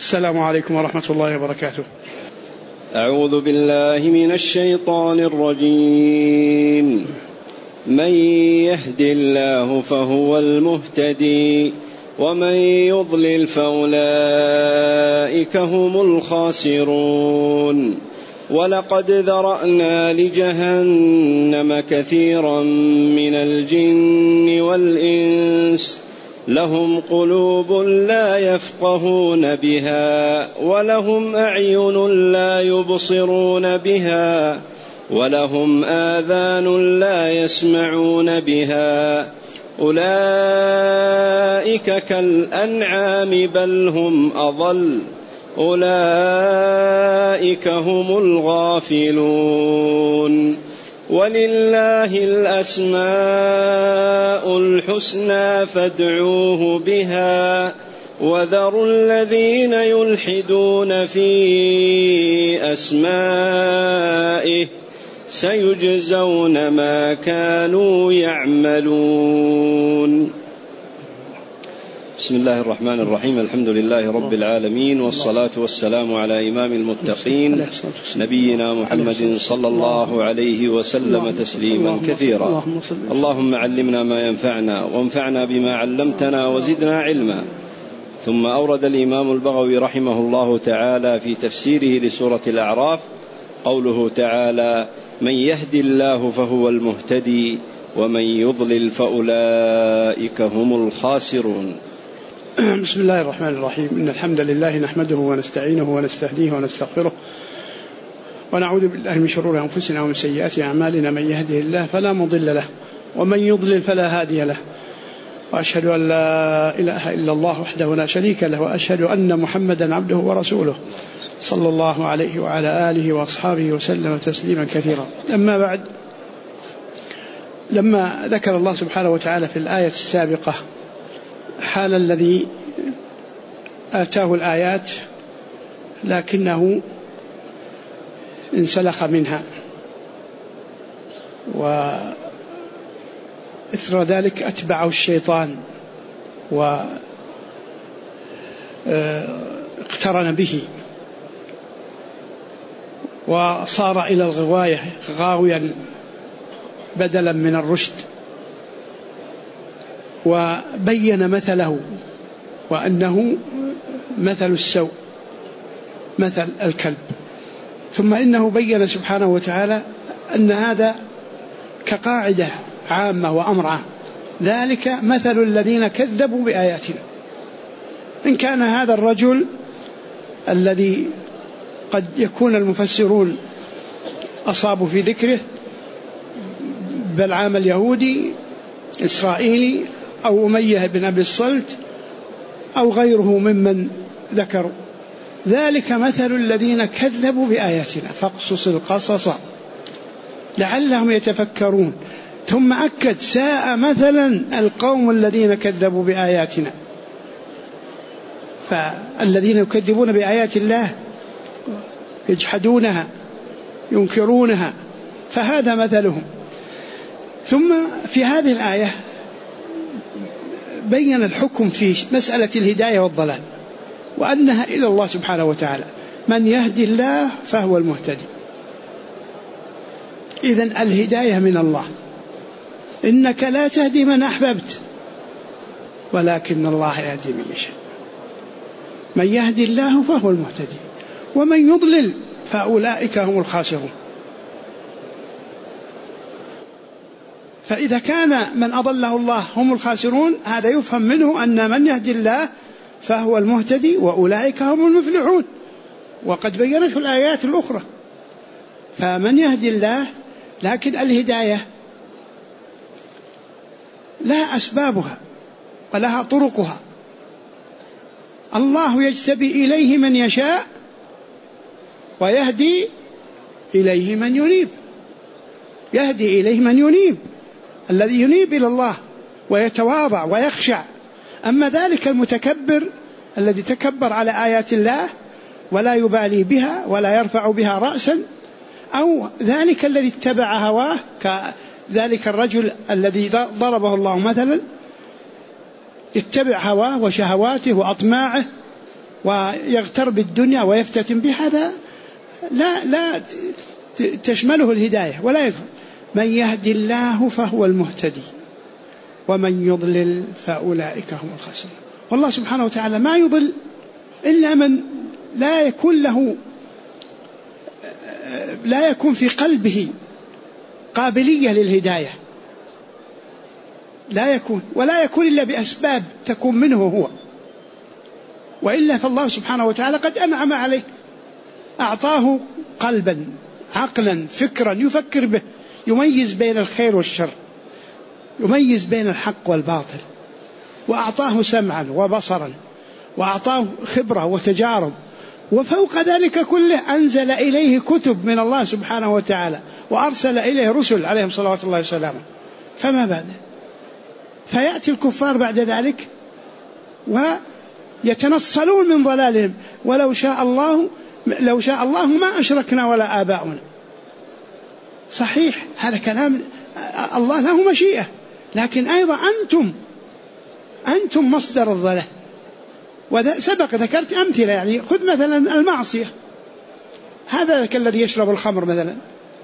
السلام عليكم ورحمة الله وبركاته. أعوذ بالله من الشيطان الرجيم. من يهد الله فهو المهتدي ومن يضلل فأولئك هم الخاسرون. ولقد ذرأنا لجهنم كثيرا من الجن والإنس لهم قلوب لا يفقهون بها ولهم أعين لا يبصرون بها ولهم آذان لا يسمعون بها أولئك كالأنعام بل هم أضل أولئك هم الغافلون. ولله الأسماء الحسنى فادعوه بها وذروا الذين يلحدون في أسمائه سيجزون ما كانوا يعملون. بسم الله الرحمن الرحيم. الحمد لله رب العالمين والصلاة والسلام على إمام المتقين نبينا محمد صلى الله عليه وسلم تسليما كثيرا. اللهم علمنا ما ينفعنا وانفعنا بما علمتنا وزدنا علما. ثم أورد الإمام البغوي رحمه الله تعالى في تفسيره لسورة الأعراف قوله تعالى: من يهد الله فهو المهتدي ومن يضلل فأولئك هم الخاسرون. بسم الله الرحمن الرحيم. إن الحمد لله نحمده ونستعينه ونستهديه ونستغفره ونعوذ بالله من شرور أنفسنا ومن سيئات أعمالنا. من يهده الله فلا مضل له ومن يضلل فلا هادي له، وأشهد أن لا إله إلا الله وحده لا شريك له، وأشهد أن محمدا عبده ورسوله صلى الله عليه وعلى آله وأصحابه وسلم تسليما كثيرا. أما بعد، لما ذكر الله سبحانه وتعالى في الآية السابقة حال الذي آتاه الآيات لكنه انسلخ منها، وإثر ذلك أتبعه الشيطان واقترن به وصار إلى الغواية غاويا بدلا من الرشد، وبين مثله وأنه مثل السوء مثل الكلب. ثم إنه بين سبحانه وتعالى أن هذا كقاعدة عامة وأمر عام، ذلك مثل الذين كذبوا بآياتنا. إن كان هذا الرجل الذي قد يكون المفسرون أصابوا في ذكره بلعام اليهودي إسرائيلي أو أمية بن أبي الصلت أو غيره ممن ذكروا، ذلك مثل الذين كذبوا بآياتنا فاقصص القصص لعلهم يتفكرون. ثم أكد: ساء مثلا القوم الذين كذبوا بآياتنا. فالذين يكذبون بآيات الله يجحدونها ينكرونها، فهذا مثلهم. ثم في هذه الآية بين الحكم في مسألة الهداية والضلال، وأنها إلى الله سبحانه وتعالى. من يهدي الله فهو المهتدي. إذن الهداية من الله. إنك لا تهدي من أحببت ولكن الله يهدي من يشاء. من يهدي الله فهو المهتدي ومن يضلل فأولئك هم الخاسرون. فإذا كان من أضله الله هم الخاسرون، هذا يفهم منه أن من يهدي الله فهو المهتدي وأولئك هم المفلحون، وقد بينته الآيات الأخرى. فمن يهدي الله، لكن الهداية لها أسبابها ولها طرقها. الله يجتبي إليه من يشاء ويهدي إليه من ينيب. يهدي إليه من ينيب، الذي ينيب إلى الله ويتواضع ويخشع. أما ذلك المتكبر الذي تكبر على آيات الله ولا يبالي بها ولا يرفع بها رأسا، أو ذلك الذي اتبع هواه كذلك الرجل الذي ضربه الله مثلا، يتبع هواه وشهواته وأطماعه ويغتر بالدنيا ويفتتن بهذا لا تشمله الهداية ولا يفهم. من يهدي الله فهو المهتدي ومن يضلل فأولئك هم الخاسرون. والله سبحانه وتعالى ما يضل إلا من لا يكون في قلبه قابلية للهداية، ولا يكون إلا بأسباب تكون منه هو، وإلا فالله سبحانه وتعالى قد أنعم عليه، أعطاه قلبا عقلا فكرا يفكر به، يميز بين الخير والشر، يميز بين الحق والباطل، وأعطاه سمعا وبصرا، وأعطاه خبرة وتجارب، وفوق ذلك كله أنزل إليه كتب من الله سبحانه وتعالى، وأرسل إليه رسل عليهم صلوات الله وسلامه. فما بعد؟ فيأتي الكفار بعد ذلك ويتنصلون من ضلالهم، لو شاء الله ما أشركنا ولا آباؤنا. صحيح هذا كلام، الله له مشيئة، لكن أيضا أنتم مصدر الضلال. وسبق ذكرت أمثلة، يعني خذ مثلا المعصية، هذا كالذي يشرب الخمر مثلا،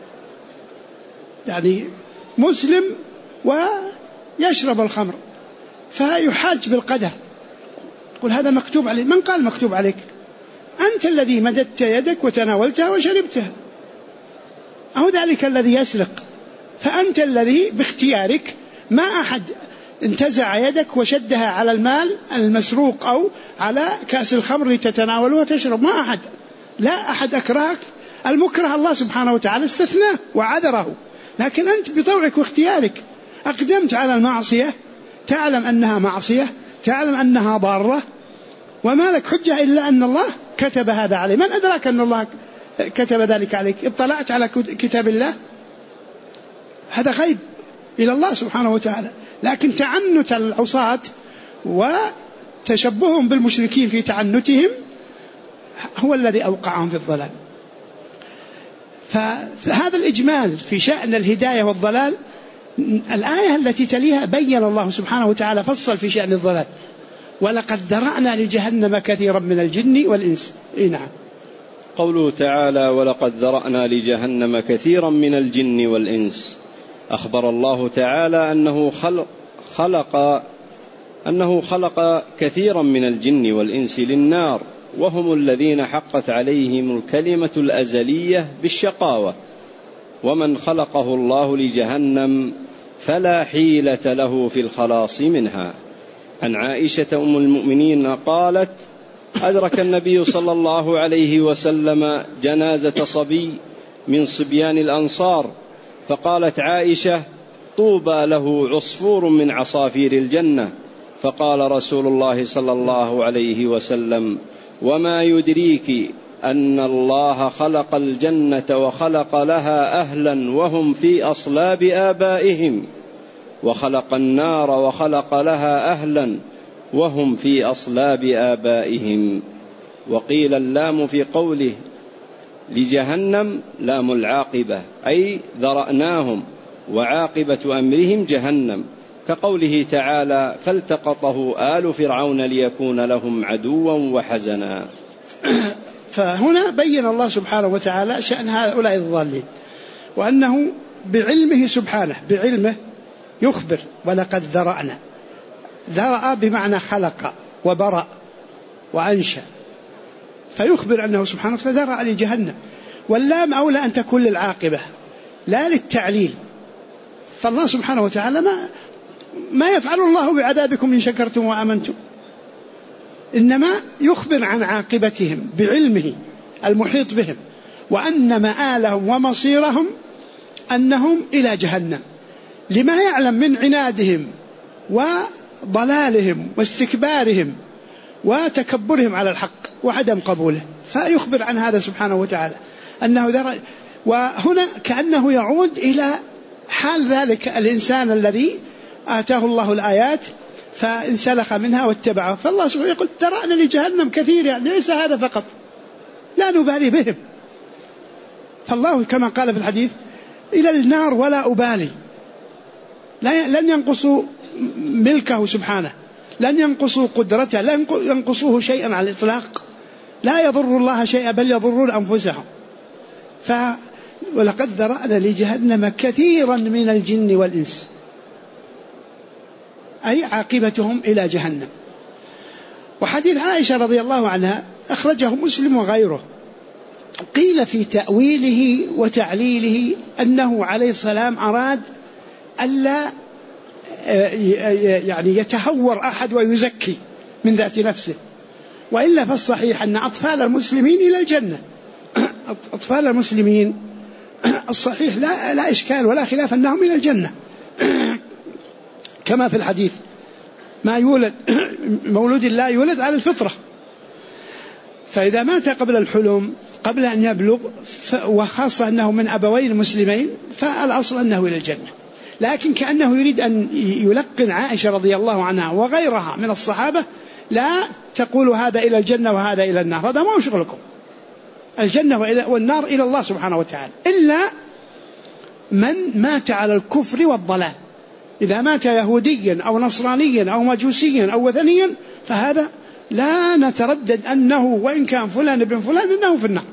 يعني مسلم ويشرب الخمر فيحاج بالقدر، يقول هذا مكتوب عليه. من قال مكتوب عليك؟ أنت الذي مددت يدك وتناولتها وشربتها، أو ذلك الذي يسرق، فأنت الذي باختيارك، ما أحد انتزع يدك وشدها على المال المسروق أو على كأس الخمر لتتناول وتشرب، ما أحد، لا أحد أكرهك. المكره الله سبحانه وتعالى استثناه وعذره، لكن أنت بطوعك واختيارك أقدمت على المعصية، تعلم أنها معصية، تعلم أنها ضارة، وما لك حجة إلا أن الله كتب هذا عليه. من أدراك أن الله كتب ذلك عليك؟ اطلعت على كتاب الله؟ هذا غيب إلى الله سبحانه وتعالى. لكن تعنت العصاة وتشبههم بالمشركين في تعنتهم هو الذي أوقعهم في الضلال. فهذا الإجمال في شأن الهداية والضلال. الآية التي تليها بين الله سبحانه وتعالى فصل في شأن الضلال: ولقد ذرأنا لجهنم كثيرا من الجن والإنس. نعم. قوله تعالى: ولقد ذرأنا لجهنم كثيرا من الجن والإنس. أخبر الله تعالى أنه خلق كثيرا من الجن والإنس للنار، وهم الذين حقت عليهم الكلمة الأزلية بالشقاوة، ومن خلقه الله لجهنم فلا حيلة له في الخلاص منها. عن عائشة أم المؤمنين قالت: أدرك النبي صلى الله عليه وسلم جنازة صبي من صبيان الأنصار، فقالت عائشة: طوبى له عصفور من عصافير الجنة. فقال رسول الله صلى الله عليه وسلم: وما يدريك أن الله خلق الجنة وخلق لها أهلا وهم في أصلاب آبائهم، وخلق النار وخلق لها أهلا وهم في أصلاب آبائهم. وقيل اللام في قوله لجهنم لام العاقبة، أي ذرأناهم وعاقبة أمرهم جهنم، كقوله تعالى: فالتقطه آل فرعون ليكون لهم عدوا وحزنا. فهنا بين الله سبحانه وتعالى شأن هؤلاء الضالين، وأنه بعلمه سبحانه، بعلمه يخبر: ولقد ذرأنا. ذرأ بمعنى خلق وبرأ وأنشأ، فيخبر أنه سبحانه وتعالى ذرأ لجهنم، واللام أولى أن تكون للعاقبة لا للتعليل. فالله سبحانه وتعالى ما يفعل الله بعذابكم إن شكرتم وآمنتم، إنما يخبر عن عاقبتهم بعلمه المحيط بهم، وأن مآلهم ومصيرهم أنهم إلى جهنم، لما يعلم من عنادهم وضلالهم واستكبارهم وتكبرهم على الحق وعدم قبوله، فيخبر عن هذا سبحانه وتعالى أنه ذرأ. وهنا كأنه يعود إلى حال ذلك الإنسان الذي آتاه الله الآيات فانسلخ منها واتبعه، فالله سبحانه يقول: ذرأنا لجهنم كثير، يعني ليس هذا فقط، لا نبالي بهم. فالله كما قال في الحديث: إلى النار ولا أبالي، لن ينقصوا ملكه سبحانه، لن ينقصوا قدرته، لن ينقصوه شيئا على الإطلاق، لا يضر الله شيئا بل يضرون أنفسهم. ولقد ذرأنا لجهنم كثيرا من الجن والإنس، أي عاقبتهم إلى جهنم. وحديث عائشة رضي الله عنها أخرجه مسلم وغيره، قيل في تأويله وتعليله أنه عليه السلام أراد ألا يعني يتهور أحد ويزكي من ذات نفسه، وإلا فالصحيح أن أطفال المسلمين إلى الجنة. أطفال المسلمين الصحيح لا إشكال ولا خلاف أنهم إلى الجنة، كما في الحديث ما يولد مولود الله يولد على الفطرة، فإذا مات قبل الحلم قبل أن يبلغ وخاصة أنه من أبوين مسلمين فالأصل أنه إلى الجنة. لكن كأنه يريد أن يلقن عائشة رضي الله عنها وغيرها من الصحابة لا تقولوا هذا إلى الجنة وهذا إلى النار، هذا ما شغلكم، الجنة والنار إلى الله سبحانه وتعالى، إلا من مات على الكفر والضلال. إذا مات يهوديا أو نصرانيا أو مجوسيا أو وثنيا فهذا لا نتردد أنه وإن كان فلان ابن فلان أنه في النار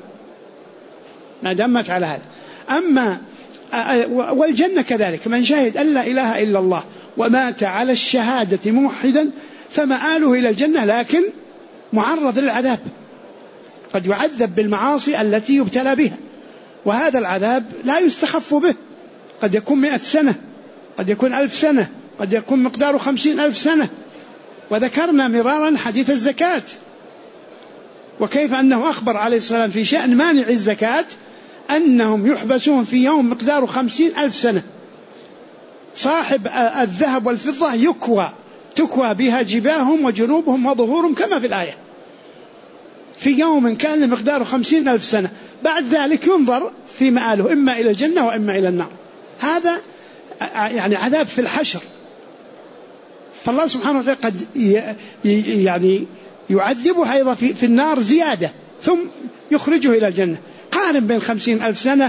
ما دام مات على هذا. أما والجنة كذلك، من شهد أن لا إله إلا الله ومات على الشهادة موحدا فمآله إلى الجنة، لكن معرض للعذاب، قد يعذب بالمعاصي التي يبتلى بها، وهذا العذاب لا يستخف به، قد يكون 100 سنة، قد يكون 1000 سنة، قد يكون مقداره 50,000 سنة. وذكرنا مرارا حديث الزكاة، وكيف أنه أخبر عليه السلام في شأن مانع الزكاة أنهم يحبسون في يوم مقداره 50,000 سنة. صاحب الذهب والفضة تكوى بها جباههم وجنوبهم وظهورهم كما في الآية، في يوم كان مقداره 50,000 سنة، بعد ذلك ينظر في مآله إما إلى الجنة وإما إلى النار. هذا يعني عذاب في الحشر، فالله سبحانه وتعالى قد يعني يعذبه أيضا في النار زيادة ثم يخرجه إلى الجنة. قارن بين 50,000 سنة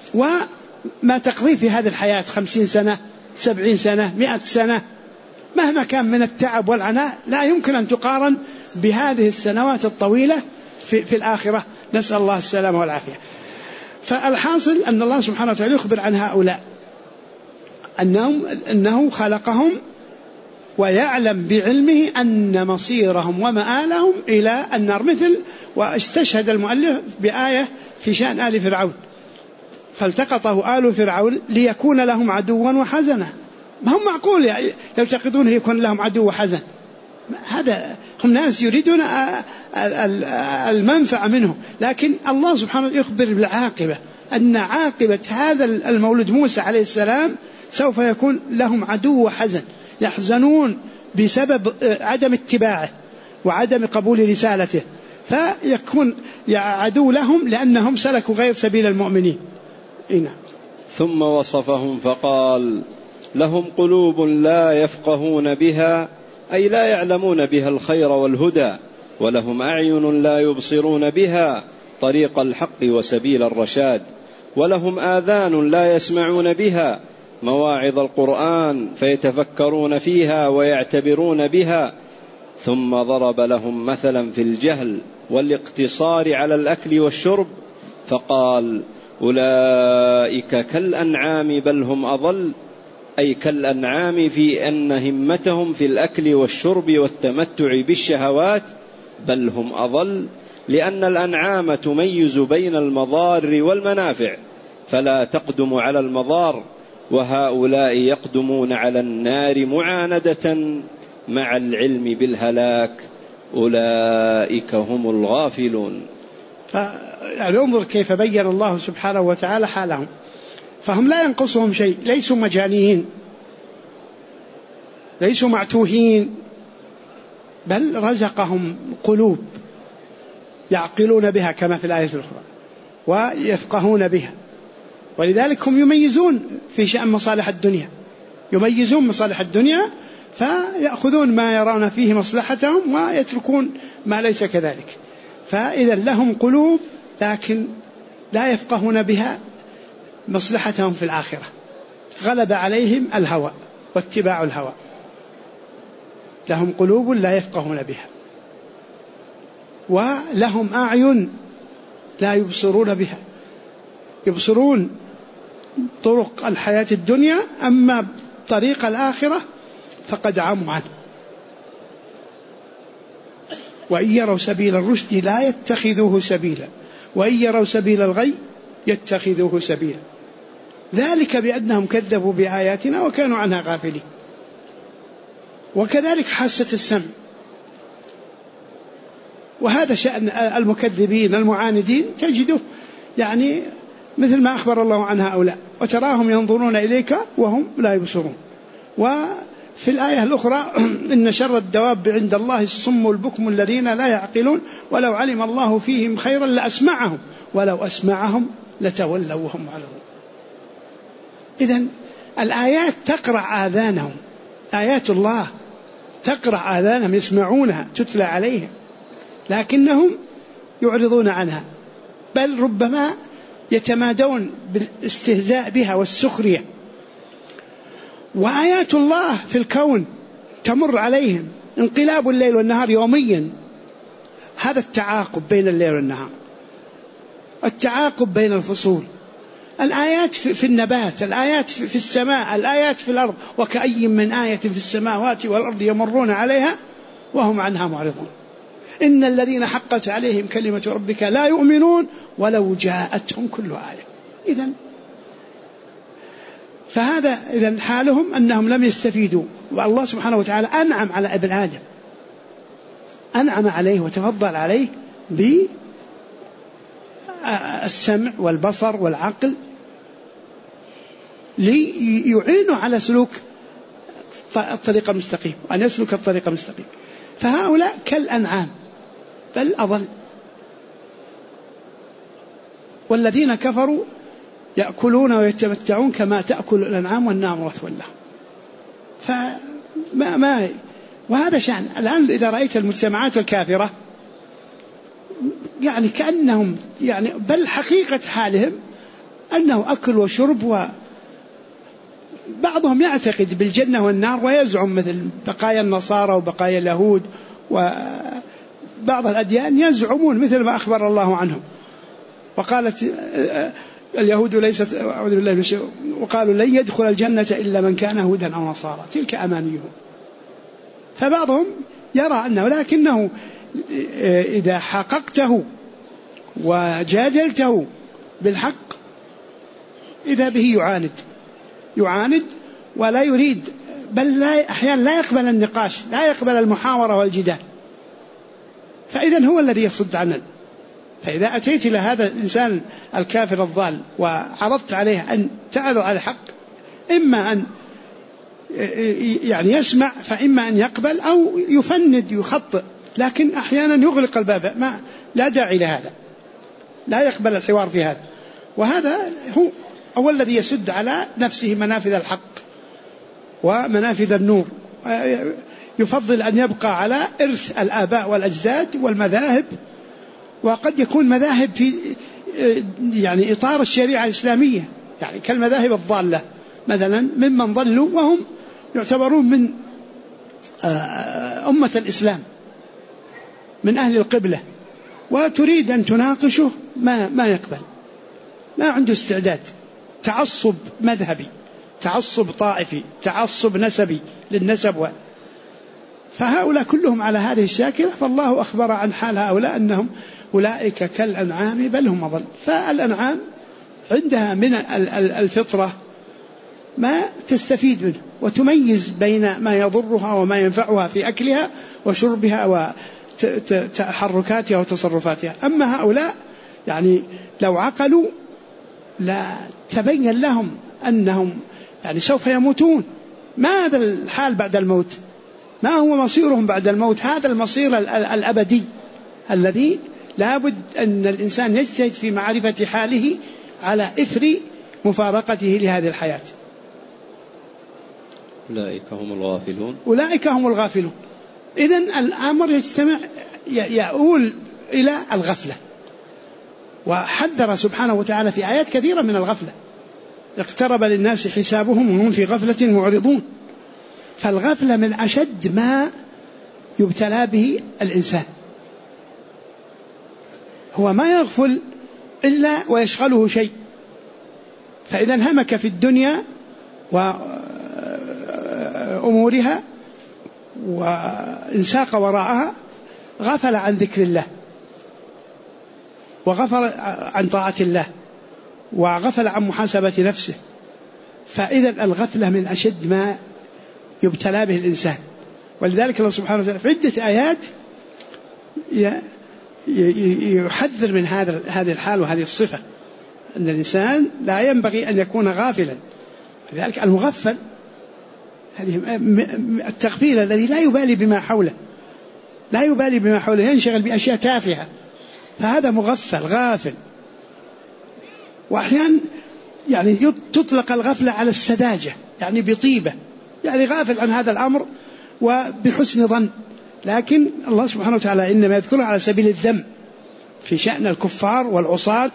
وما تقضي في هذه الحياة، 50 سنة 70 سنة 100 سنة، مهما كان من التعب والعناء لا يمكن أن تقارن بهذه السنوات الطويلة في الآخرة، نسأل الله السلامة والعافية. فالحاصل أن الله سبحانه وتعالى يخبر عن هؤلاء أنه خلقهم ويعلم بعلمه أن مصيرهم ومآلهم إلى النار، مثل واستشهد المؤلف بآية في شأن آل فرعون، فالتقطه آل فرعون ليكون لهم عدوا وحزنا. ما هم معقول يلتقطون يكون لهم عدو وحزن، هذا هم ناس يريدون المنفعة منه، لكن الله سبحانه يخبر بالعاقبة، أن عاقبة هذا المولود موسى عليه السلام سوف يكون لهم عدو وحزن، يحزنون بسبب عدم اتباعه وعدم قبول رسالته، فيكون عدو لهم لأنهم سلكوا غير سبيل المؤمنين. ثم وصفهم فقال: لهم قلوب لا يفقهون بها، أي لا يعلمون بها الخير والهدى، ولهم أعين لا يبصرون بها طريق الحق وسبيل الرشاد، ولهم آذان لا يسمعون بها مواعظ القرآن فيتفكرون فيها ويعتبرون بها. ثم ضرب لهم مثلا في الجهل والاقتصار على الأكل والشرب فقال: أولئك كالأنعام بل هم أضل، أي كالأنعام في أن همتهم في الأكل والشرب والتمتع بالشهوات، بل هم أضل، لأن الأنعام تميز بين المضار والمنافع فلا تقدم على المضار، وهؤلاء يقدمون على النار معاندة مع العلم بالهلاك، أولئك هم الغافلون. يعني انظر كيف بين الله سبحانه وتعالى حالهم، فهم لا ينقصهم شيء، ليسوا مجانين، ليسوا معتوهين، بل رزقهم قلوب يعقلون بها كما في الآية الأخرى ويفقهون بها، ولذلك هم يميزون في شأن مصالح الدنيا، يميزون مصالح الدنيا فيأخذون ما يرون فيه مصلحتهم ويتركون ما ليس كذلك. فإذا لهم قلوب لكن لا يفقهون بها مصلحتهم في الآخرة، غلب عليهم الهوى واتباع الهوى. لهم قلوب لا يفقهون بها، ولهم أعين لا يبصرون بها، يبصرون طرق الحياة الدنيا، أما طريق الآخرة فقد عموا عنه. وإن يروا سبيل الرشد لا يتخذوه سبيلا، وإن يروا سبيل الغي يتخذوه سبيلا، ذلك بأنهم كذبوا بآياتنا وكانوا عنها غافلين. وكذلك حاسة السمع، وهذا شأن المكذبين المعاندين، تجده يعني مثل ما أخبر الله عن هؤلاء، وتراهم ينظرون إليك وهم لا يبصرون. وفي الآية الأخرى إن شر الدواب عند الله الصم البكم الذين لا يعقلون ولو علم الله فيهم خيرا لأسمعهم ولو أسمعهم لتولوا وهم معرضون. إذن الآيات تقرع آذانهم، آيات الله تقرع آذانهم، يسمعونها تتلى عليهم لكنهم يعرضون عنها، بل ربما يتمادون بالاستهزاء بها والسخرية. وآيات الله في الكون تمر عليهم، انقلاب الليل والنهار يوميا، هذا التعاقب بين الليل والنهار، التعاقب بين الفصول، الآيات في النبات، الآيات في السماء، الآيات في الأرض، وكأي من آية في السماوات والأرض يمرون عليها وهم عنها معرضون. إن الذين حقت عليهم كلمة ربك لا يؤمنون ولو جاءتهم كل آية. إذن حالهم أنهم لم يستفيدوا. والله سبحانه وتعالى أنعم على ابن آدم، أنعم عليه وتفضل عليه بالسمع والبصر والعقل ليعينوا على سلوك الطريق المستقيم، وأن يسلك الطريق المستقيم. فهؤلاء كالأنعام بل أضل. والذين كفروا يأكلون ويتمتعون كما تأكل الأنعام والنار مثوى لهم. وهذا شأن الآن. إذا رأيت المجتمعات الكافرة يعني كأنهم يعني بل حقيقة حالهم أنه أكل وشرب، وبعضهم يعتقد بالجنة والنار ويزعم مثل بقايا النصارى وبقايا اليهود، وبعض الأديان يزعمون مثل ما أخبر الله عنهم. وقالت اليهود ليست، أعوذ بالله من الشيطان، وقالوا لن يدخل الجنة إلا من كان هودا أو نصارى، تلك أمانيهم. فبعضهم يرى أنه، لكنه إذا حققته وجادلته بالحق إذا به يعاند ولا يريد، بل أحيانا لا يقبل النقاش، لا يقبل المحاورة والجدال، فإذن هو الذي يصد عنه. فإذا أتيت إلى هذا الإنسان الكافر الضال وعرضت عليه أن تعالوا على الحق، إما أن يعني يسمع، فإما أن يقبل أو يفند يخطئ، لكن أحيانا يغلق الباب، لا داعي لهذا، لا يقبل الحوار في هذا. وهذا هو الذي يسد على نفسه منافذ الحق ومنافذ النور، يفضل أن يبقى على إرث الآباء والأجداد والمذاهب، وقد يكون مذاهب في يعني إطار الشريعة الإسلامية، يعني كالمذاهب الضالة مثلا ممن ضلوا وهم يعتبرون من أمة الإسلام، من أهل القبلة، وتريد أن تناقشه ما يقبل، ما عنده استعداد. تعصب مذهبي، تعصب طائفي، تعصب نسبي للنسب، فهؤلاء كلهم على هذه الشاكلة. فالله أخبر عن حال هؤلاء أنهم أولئك كالأنعام بل هم أضل. فالأنعام عندها من الفطرة ما تستفيد منه وتميز بين ما يضرها وما ينفعها في أكلها وشربها وتحركاتها وتصرفاتها. أما هؤلاء يعني لو عقلوا لا تبين لهم أنهم يعني سوف يموتون. ماذا الحال بعد الموت؟ ما هو مصيرهم بعد الموت؟ هذا المصير الأبدي الذي لابد أن الإنسان يجتهد في معرفة حاله على إثر مفارقته لهذه الحياة. أولئك هم الغافلون. إذن الأمر يؤول إلى الغفلة، وحذر سبحانه وتعالى في آيات كثيرة من الغفلة. اقترب للناس حسابهم وهم في غفلة معرضون. فالغفلة من أشد ما يبتلى به الإنسان. هو ما يغفل إلا ويشغله شيء، فإذا انهمك في الدنيا وأمورها وانساق وراءها غفل عن ذكر الله، وغفل عن طاعة الله، وغفل عن محاسبة نفسه. فإذا الغفلة من أشد ما يبتلى به الإنسان. ولذلك الله سبحانه وتعالى في عدة آيات يحذر من هذه الحال وهذه الصفة، أن الإنسان لا ينبغي أن يكون غافلا. لذلك المغفل هذه التغفيل الذي لا يبالي بما حوله، لا يبالي بما حوله، ينشغل بأشياء تافهة، فهذا مغفل غافل. وأحيانا يعني تطلق الغفلة على السذاجة، يعني بطيبة، يعني غافل عن هذا الأمر وبحسن ظن. لكن الله سبحانه وتعالى إنما يذكره على سبيل الذم في شأن الكفار والعصاة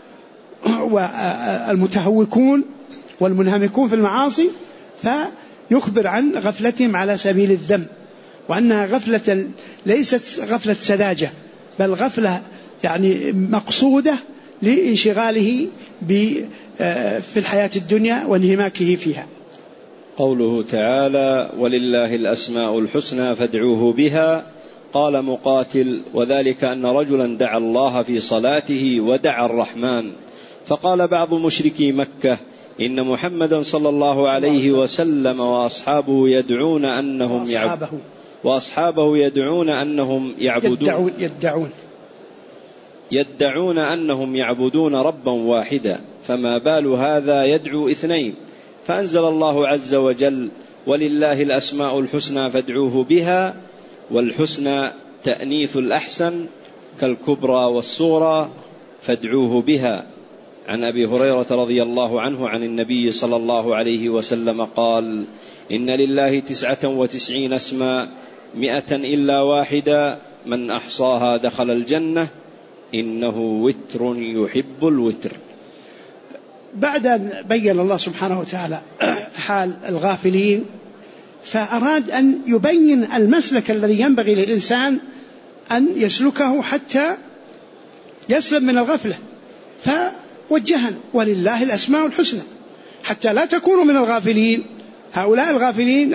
والمتهوكون والمنهمكون في المعاصي، فيخبر عن غفلتهم على سبيل الذم، وأنها غفلة ليست غفلة سذاجة، بل غفلة يعني مقصودة لانشغاله في الحياة الدنيا وانهماكه فيها. قوله تعالى: ولله الأسماء الحسنى فادعوه بها. قال مقاتل: وذلك أن رجلا دعا الله في صلاته ودعا الرحمن، فقال بعض مشركي مكة: إن محمدا صلى الله عليه وسلم وأصحابه يدعون أنهم يعبدون ربا واحدا، فما بال هذا يدعو اثنين؟ فأنزل الله عز وجل: ولله الأسماء الحسنى فادعوه بها. والحسنى تأنيث الأحسن كالكبرى والصورة، فادعوه بها. عن أبي هريرة رضي الله عنه عن النبي صلى الله عليه وسلم قال: إن لله 99 اسما 100 إلا واحدا، من أحصاها دخل الجنة، إنه وتر يحب الوتر. بعد أن بين الله سبحانه وتعالى حال الغافلين، فأراد أن يبين المسلك الذي ينبغي للإنسان أن يسلكه حتى يسلم من الغفلة، فوجهنا: ولله الأسماء الحسنى، حتى لا تكونوا من الغافلين. هؤلاء الغافلين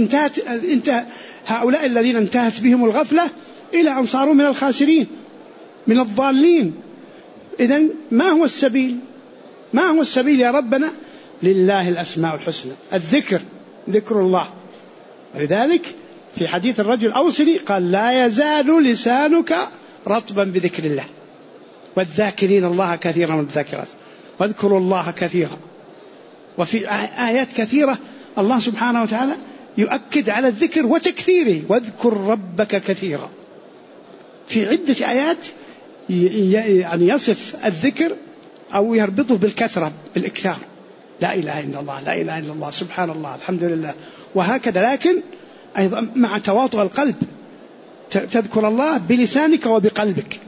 هؤلاء الذين انتهت بهم الغفلة إلى أن صاروا من الخاسرين، من الضالين. إذن ما هو السبيل؟ ما هو السبيل يا ربنا؟ لله الأسماء الحسنى، الذكر، ذكر الله. ولذلك في حديث الرجل أوصني قال: لا يزال لسانك رطبا بذكر الله، والذاكرين الله كثيرا والذاكرات، واذكروا الله كثيرا. وفي آيات كثيرة الله سبحانه وتعالى يؤكد على الذكر وتكثيره: واذكر ربك كثيرا. في عدة آيات يعني يصف الذكر أو يربطه بالكثرة، بالإكثار: لا إله إلا الله، لا إله إلا الله، سبحان الله، الحمد لله، وهكذا. لكن أيضا مع تواطؤ القلب، تذكر الله بلسانك وبقلبك.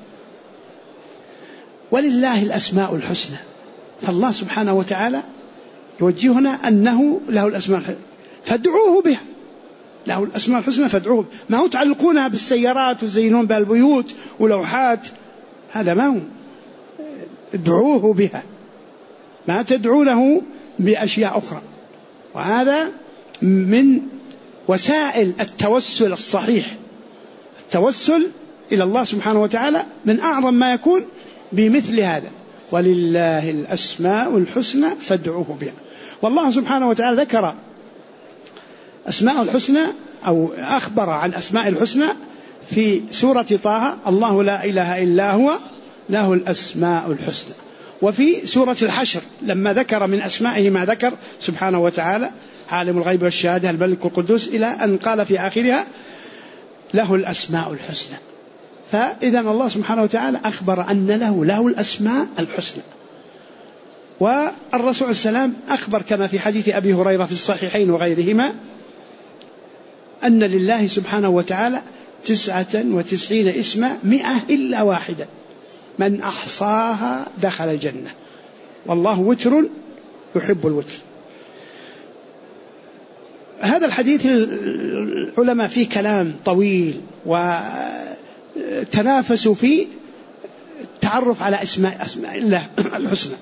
ولله الأسماء الحسنى، فالله سبحانه وتعالى يوجهنا أنه له الأسماء الحسنى فادعوه بها، له الأسماء الحسنى فادعوه. ما هو تعلقونها بالسيارات وزينون بها البيوت ولوحات، هذا ما هو. ادعوه بها، ما تدعونه بأشياء أخرى. وهذا من وسائل التوسل الصحيح. التوسل إلى الله سبحانه وتعالى من أعظم ما يكون بمثل هذا: ولله الأسماء الحسنى فادعوه بها. والله سبحانه وتعالى ذكر أسماء الحسنى أو أخبر عن أسماء الحسنى في سورة طه: الله لا إله إلا هو له الأسماء الحسنى. وفي سورة الحشر لما ذكر من أسمائه ما ذكر سبحانه وتعالى: عالم الغيب والشهادة الملك القدوس، إلى أن قال في آخرها: له الأسماء الحسنى. فإذا الله سبحانه وتعالى أخبر أن له الأسماء الحسنى. والرسول السلام أخبر كما في حديث أبي هريرة في الصحيحين وغيرهما أن لله سبحانه وتعالى 99 اسما 100 إلا واحدا، من أحصاها دخل الجنة، والله وتر يحب الوتر. هذا الحديث العلماء فيه كلام طويل وتنافسوا في التعرف على أسماء الله الحسنى،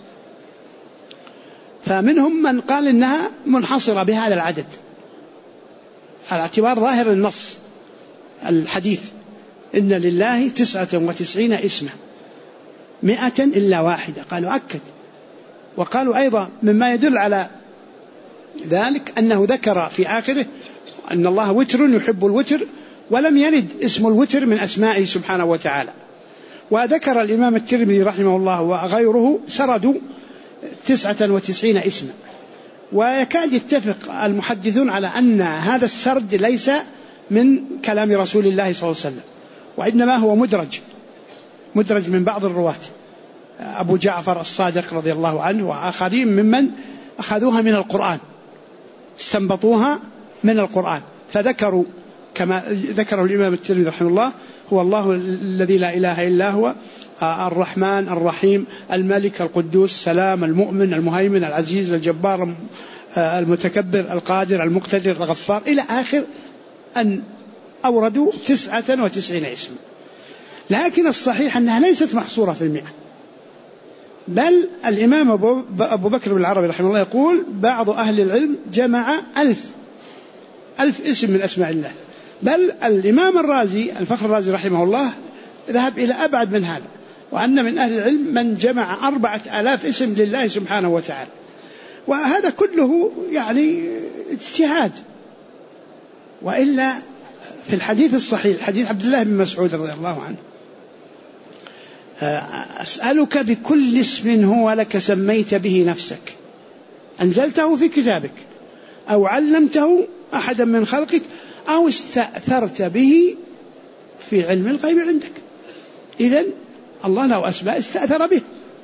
فمنهم من قال إنها منحصرة بهذا العدد على اعتبار ظاهر النص الحديث، إن لله 99 اسما 100 إلا واحدة، قالوا أكد. وقالوا أيضا مما يدل على ذلك أنه ذكر في آخره أن الله وتر يحب الوتر، ولم يرد اسم الوتر من أسمائه سبحانه وتعالى. وذكر الإمام الترمذي رحمه الله وغيره سردوا 99 اسما، ويكاد يتفق المحدثون على أن هذا السرد ليس من كلام رسول الله صلى الله عليه وسلم، وإنما هو مدرج من بعض الرواة، أبو جعفر الصادق رضي الله عنه وآخرين ممن أخذوها من القرآن، استنبطوها من القرآن، فذكروا كما ذكره الإمام الترمذي رحمه الله: هو الله الذي لا إله إلا هو، الرحمن الرحيم، الملك القدوس السلام المؤمن المهيمن العزيز الجبار المتكبر القادر المقتدر الغفار، إلى آخر أن أوردوا 99 اسم. لكن الصحيح أنها ليست محصورة في 100، بل الإمام أبو بكر بن العربي رحمه الله يقول: بعض أهل العلم جمع 1000 اسم من أسماء الله، بل الإمام الرازي الفخر الرازي رحمه الله ذهب إلى أبعد من هذا، وأن من أهل العلم من جمع 4000 اسم لله سبحانه وتعالى. وهذا كله يعني اجتهاد. وإلا في الحديث الصحيح حديث عبد الله بن مسعود رضي الله عنه: أسألك بكل اسم هو لك سميت به نفسك أنزلته في كتابك أو علمته أحدا من خلقك أو استأثرت به في علم الغيب عندك. إذن الله له أسماء استأثر به،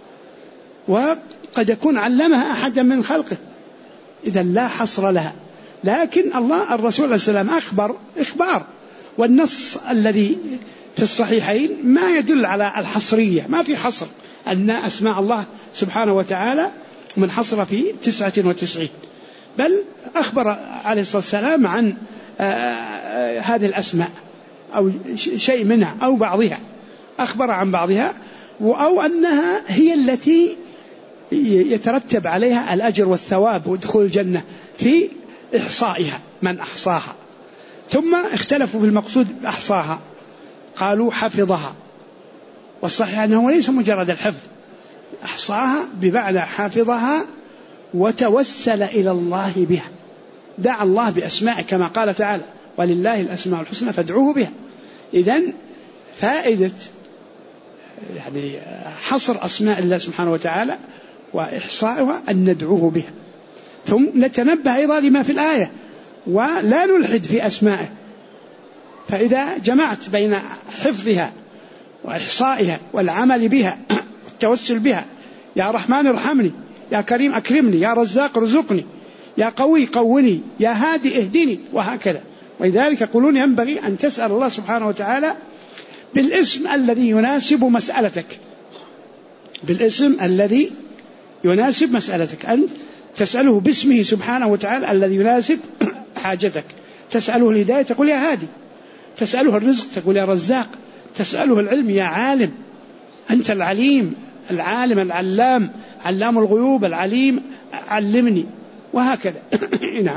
وقد يكون علمها أحدا من خلقه، إذن لا حصر لها. لكن الله الرسول عليه السلام أخبر إخبار، والنص الذي في الصحيحين ما يدل على الحصرية، ما في حصر أن أسماء الله سبحانه وتعالى منحصرة في 99، بل أخبر عليه الصلاة والسلام عن هذه الأسماء أو شيء منها أو بعضها، أخبر عن بعضها، أو أنها هي التي يترتب عليها الأجر والثواب ودخول الجنة في إحصائها من أحصاها. ثم اختلفوا في المقصود أحصاها، قالوا حفظها، والصحيح أنه ليس مجرد الحفظ، أحصاها بمعنى حفظها وتوسل إلى الله بها، دعا الله بأسماء كما قال تعالى: ولله الأسماء الحسنى فادعوه بها. إذن فائدة يعني حصر أسماء الله سبحانه وتعالى وإحصائها أن ندعوه بها. ثم نتنبه أيضا لما في الآية ولا نلحد في أسمائه، فإذا جمعت بين حفظها وإحصائها والعمل بها والتوسل بها: يا رحمن ارحمني، يا كريم أكرمني، يا رزاق رزقني، يا قوي قوني، يا هادي اهدني، وهكذا. ولذلك يقولون ينبغي أن تسأل الله سبحانه وتعالى بالاسم الذي يناسب مسألتك، بالاسم الذي يناسب مسألتك. أنت تسأله باسمه سبحانه وتعالى الذي يناسب حاجتك، تسأله الهداية تقول يا هادي، تسأله الرزق تقول يا رزاق، تسأله العلم يا عالم، أنت العليم العالم العلام، علام الغيوب العليم علمني، وهكذا. نعم.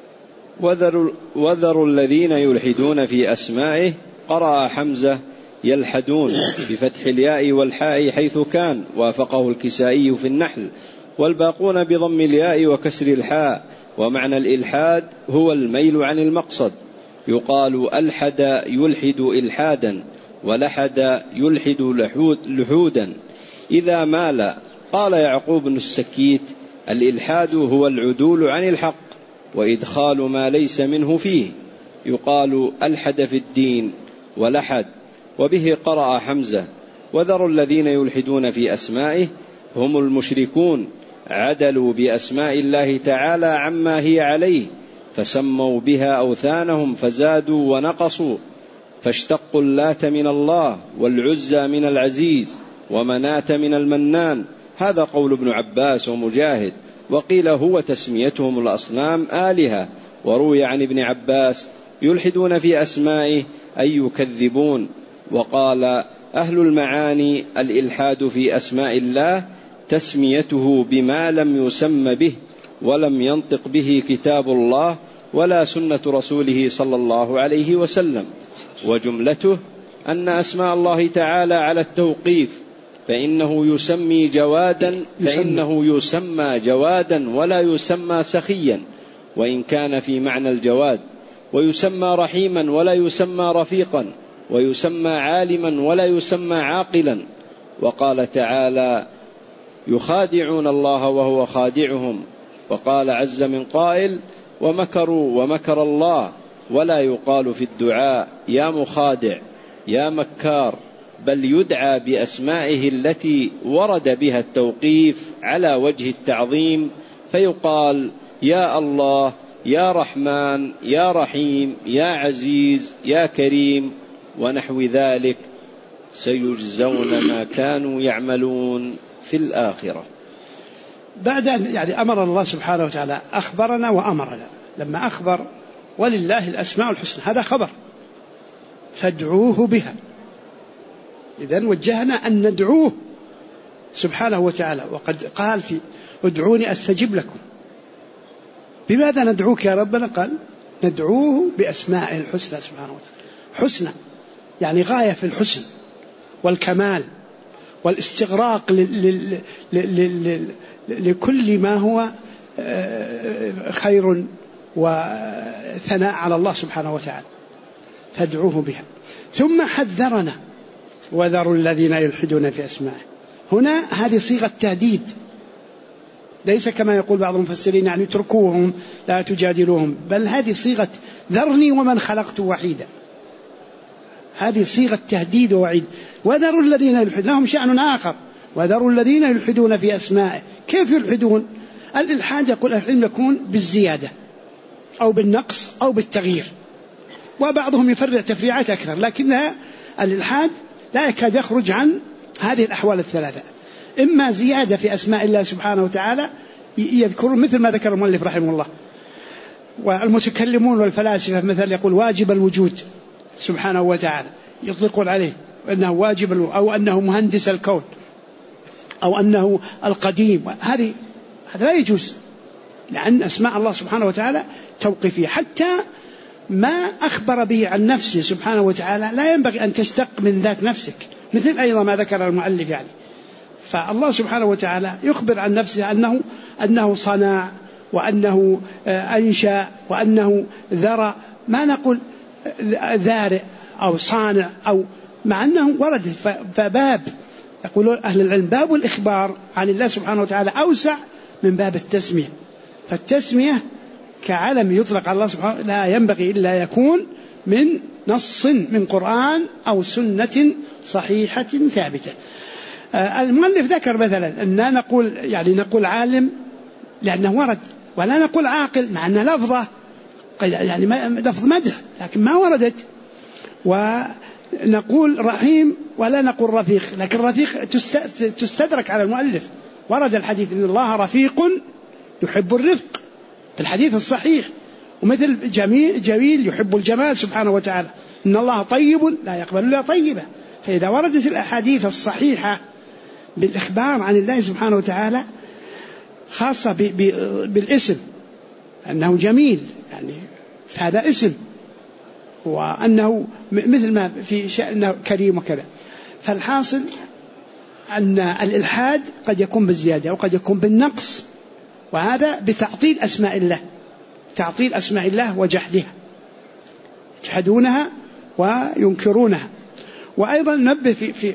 وذروا الذين يلحدون في أسمائه، قرأ حمزة يلحدون بفتح الياء والحاء حيث كان، وافقه الكسائي في النحل، والباقون بضم الياء وكسر الحاء. ومعنى الإلحاد هو الميل عن المقصد، يقال ألحد يلحد إلحادا، ولحد يلحد لحودا إذا مال. قال يعقوب بن السكيت: الإلحاد هو العدول عن الحق وإدخال ما ليس منه فيه، يقال ألحد في الدين ولحد. وبه قرأ حمزة. وذروا الذين يلحدون في أسمائه هم المشركون، عدلوا بأسماء الله تعالى عما هي عليه، فسموا بها أوثانهم فزادوا ونقصوا، فاشتقوا اللات من الله والعزى من العزيز ومناة من المنان. هذا قول ابن عباس ومجاهد. وقيل هو تسميتهم الأصنام آلهة وروي عن ابن عباس: يلحدون في أسمائه أي يكذبون. وقال أهل المعاني: الإلحاد في أسماء الله تسميته بما لم يسم به ولم ينطق به كتاب الله ولا سنة رسوله صلى الله عليه وسلم. وجملته أن أسماء الله تعالى على التوقيف، فإنه يسمى جوادا ولا يسمى سخيا وإن كان في معنى الجواد، ويسمى رحيما ولا يسمى رفيقا، ويسمى عالما ولا يسمى عاقلا. وقال تعالى: يخادعون الله وهو خادعهم. وقال عز من قائل: ومكروا ومكر الله. ولا يقال في الدعاء يا مخادع يا مكار، بل يدعى بأسمائه التي ورد بها التوقيف على وجه التعظيم، فيقال: يا الله، يا رحمن، يا رحيم، يا عزيز، يا كريم، ونحو ذلك، سيجزون ما كانوا يعملون في الآخرة. بعد أن أمر الله سبحانه وتعالى، أخبرنا وأمرنا. لما أخبر ولله الأسماء الحسنى، هذا خبر، فادعوه بها. إذن وجهنا أن ندعوه سبحانه وتعالى، وقد قال في: ادعوني أستجب لكم. بماذا ندعوك يا ربنا؟ قال: ندعوه بأسمائه الحسنى سبحانه وتعالى. حسنى يعني غاية في الحسن والكمال والاستغراق لكل ما هو خير وثناء على الله سبحانه وتعالى، فادعوه بها. ثم حذرنا: وذروا الذين يلحدون في أسمائه. هنا هذه صيغة تهديد، ليس كما يقول بعض المفسرين يعني اتركوهم لا تجادلوهم، بل هذه صيغة ذرني ومن خلقت وحيدا. هذه صيغة تهديد ووعيد. وذروا الذين يلحدون، لهم شأن آخر. وذروا الذين يلحدون في أسمائه. كيف يلحدون؟ الإلحاد يقول أهل العلم يكون بالزيادة أو بالنقص أو بالتغيير، وبعضهم يفرع تفريعات أكثر، لكنها الإلحاد لا يكاد يخرج عن هذه الأحوال الثلاثة: إما زيادة في أسماء الله سبحانه وتعالى، يذكرون مثل ما ذكر المؤلف رحمه الله، والمتكلمون والفلاسفة مثل يقول واجب الوجود سبحانه وتعالى، يطلقون عليه أنه واجب، أو أنه مهندس الكون، أو أنه القديم. هذا لا يجوز، لأن أسماء الله سبحانه وتعالى توقيفية. حتى ما أخبر به عن نفسه سبحانه وتعالى لا ينبغي أن تشتق من ذات نفسك، مثل أيضا ما ذكر المؤلف. فالله سبحانه وتعالى يخبر عن نفسه أنه صنع، وأنه أنشأ، وأنه ذرى. ما نقول ذارئ أو صانع، أو مع أنه ورد. فباب، يقولون أهل العلم، باب الإخبار عن الله سبحانه وتعالى أوسع من باب التسمية. فالتسمية كعلم يطلق على الله سبحانه لا ينبغي إلا يكون من نص من قرآن أو سنة صحيحة ثابتة. المؤلف ذكر مثلا أن نقول عالم لأنه ورد، ولا نقول عاقل مع أن لفظة لفظ مدح لكن ما وردت. ونقول رحيم ولا نقول رفيق، لكن رفيق تستدرك على المؤلف. ورد الحديث إن الله رفيق يحب الرفق في الحديث الصحيح، ومثل جميل يحب الجمال سبحانه وتعالى. إن الله طيب لا يقبل إلا طيبا. فإذا وردت الأحاديث الصحيحة بالإخبار عن الله سبحانه وتعالى خاصة بالاسم أنه جميل، هذا اسم، وأنه مثل ما في شأنه كريم وكذا. فالحاصل أن الإلحاد قد يكون بالزيادة وقد يكون بالنقص، وهذا بتعطيل أسماء الله، تعطيل أسماء الله وجحدها، يجحدونها وينكرونها. وأيضا نبه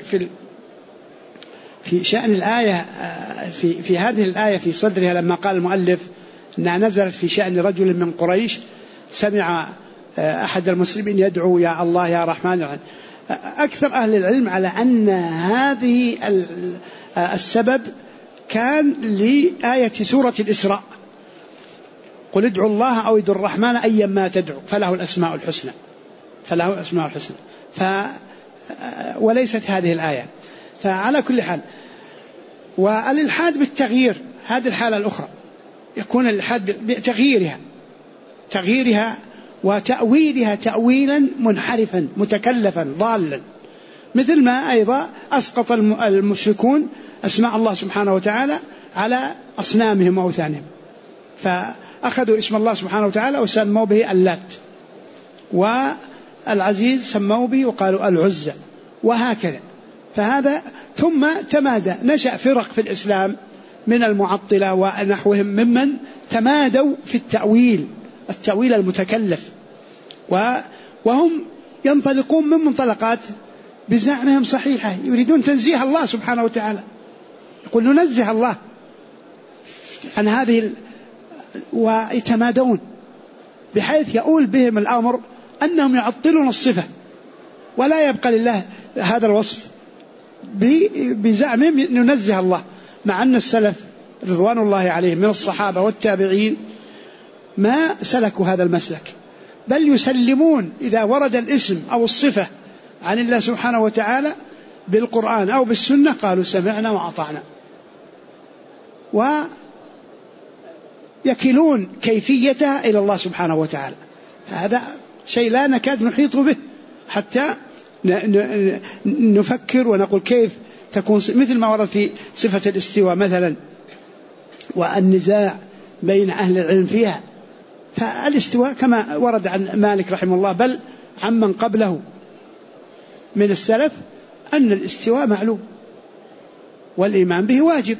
في شأن الآية، في هذه الآية في صدرها لما قال المؤلف أنها نزلت في شأن رجل من قريش سمع أحد المسلمين يدعو يا الله يا رحمن. أكثر أهل العلم على أن هذه السبب كان لآية سورة الإسراء: قل ادعوا الله أو ادعوا الرحمن أيما تدعو فله الأسماء الحسنى، فله الأسماء الحسنى. وليست هذه الآية. فعلى كل حال، والإلحاد بالتغيير هذه الحالة الأخرى، يكون الإلحاد بتغييرها، تغييرها وتأويلها تأويلا منحرفا متكلفا ضالا، مثل ما أيضا أسقط المشركون أسماء الله سبحانه وتعالى على أصنامهم وأوثانهم، فأخذوا اسم الله سبحانه وتعالى وسموا به اللات، والعزيز سموا به وقالوا العزى، وهكذا. فهذا ثم تمادى، نشأ فرق في الإسلام من المعطلة ونحوهم ممن تمادوا في التأويل المتكلف، وهم ينطلقون من منطلقات بزعمهم صحيحة، يريدون تنزيه الله سبحانه وتعالى، يقول ننزه الله عن هذه ويتمادون بحيث يؤول بهم الأمر أنهم يعطلون الصفة ولا يبقى لله هذا الوصف بزعمهم ننزه الله، مع أن السلف رضوان الله عليهم من الصحابة والتابعين ما سلكوا هذا المسلك، بل يسلمون إذا ورد الاسم أو الصفة عن الله سبحانه وتعالى بالقرآن أو بالسنة قالوا سمعنا وأطعنا، ويكلون كيفيتها إلى الله سبحانه وتعالى. هذا شيء لا نكاد نحيط به حتى نفكر ونقول كيف تكون، مثل ما ورد في صفة الاستواء مثلا والنزاع بين أهل العلم فيها. فالاستواء كما ورد عن مالك رحمه الله بل عمن قبله من السلف أن الاستواء معلوم والإيمان به واجب،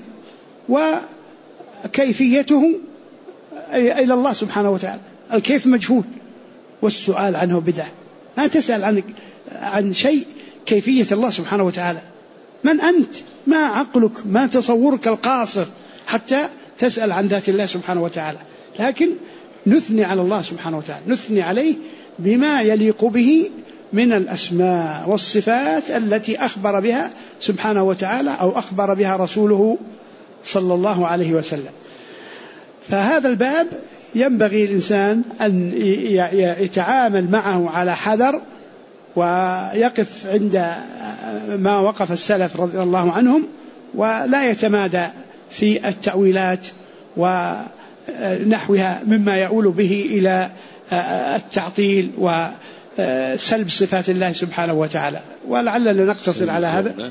وكيفيته إلى الله سبحانه وتعالى، الكيف مجهول والسؤال عنه بدعة. ما تسأل عن شيء كيفية الله سبحانه وتعالى، من أنت؟ ما عقلك؟ ما تصورك القاصر حتى تسأل عن ذات الله سبحانه وتعالى؟ لكن نثني على الله سبحانه وتعالى، نثني عليه بما يليق به من الأسماء والصفات التي أخبر بها سبحانه وتعالى أو أخبر بها رسوله صلى الله عليه وسلم. فهذا الباب ينبغي الإنسان أن يتعامل معه على حذر، ويقف عند ما وقف السلف رضي الله عنهم، ولا يتمادى في التأويلات ونحوها مما يؤول به إلى التعطيل وسلب صفات الله سبحانه وتعالى. ولعلنا نقتصر على هذا.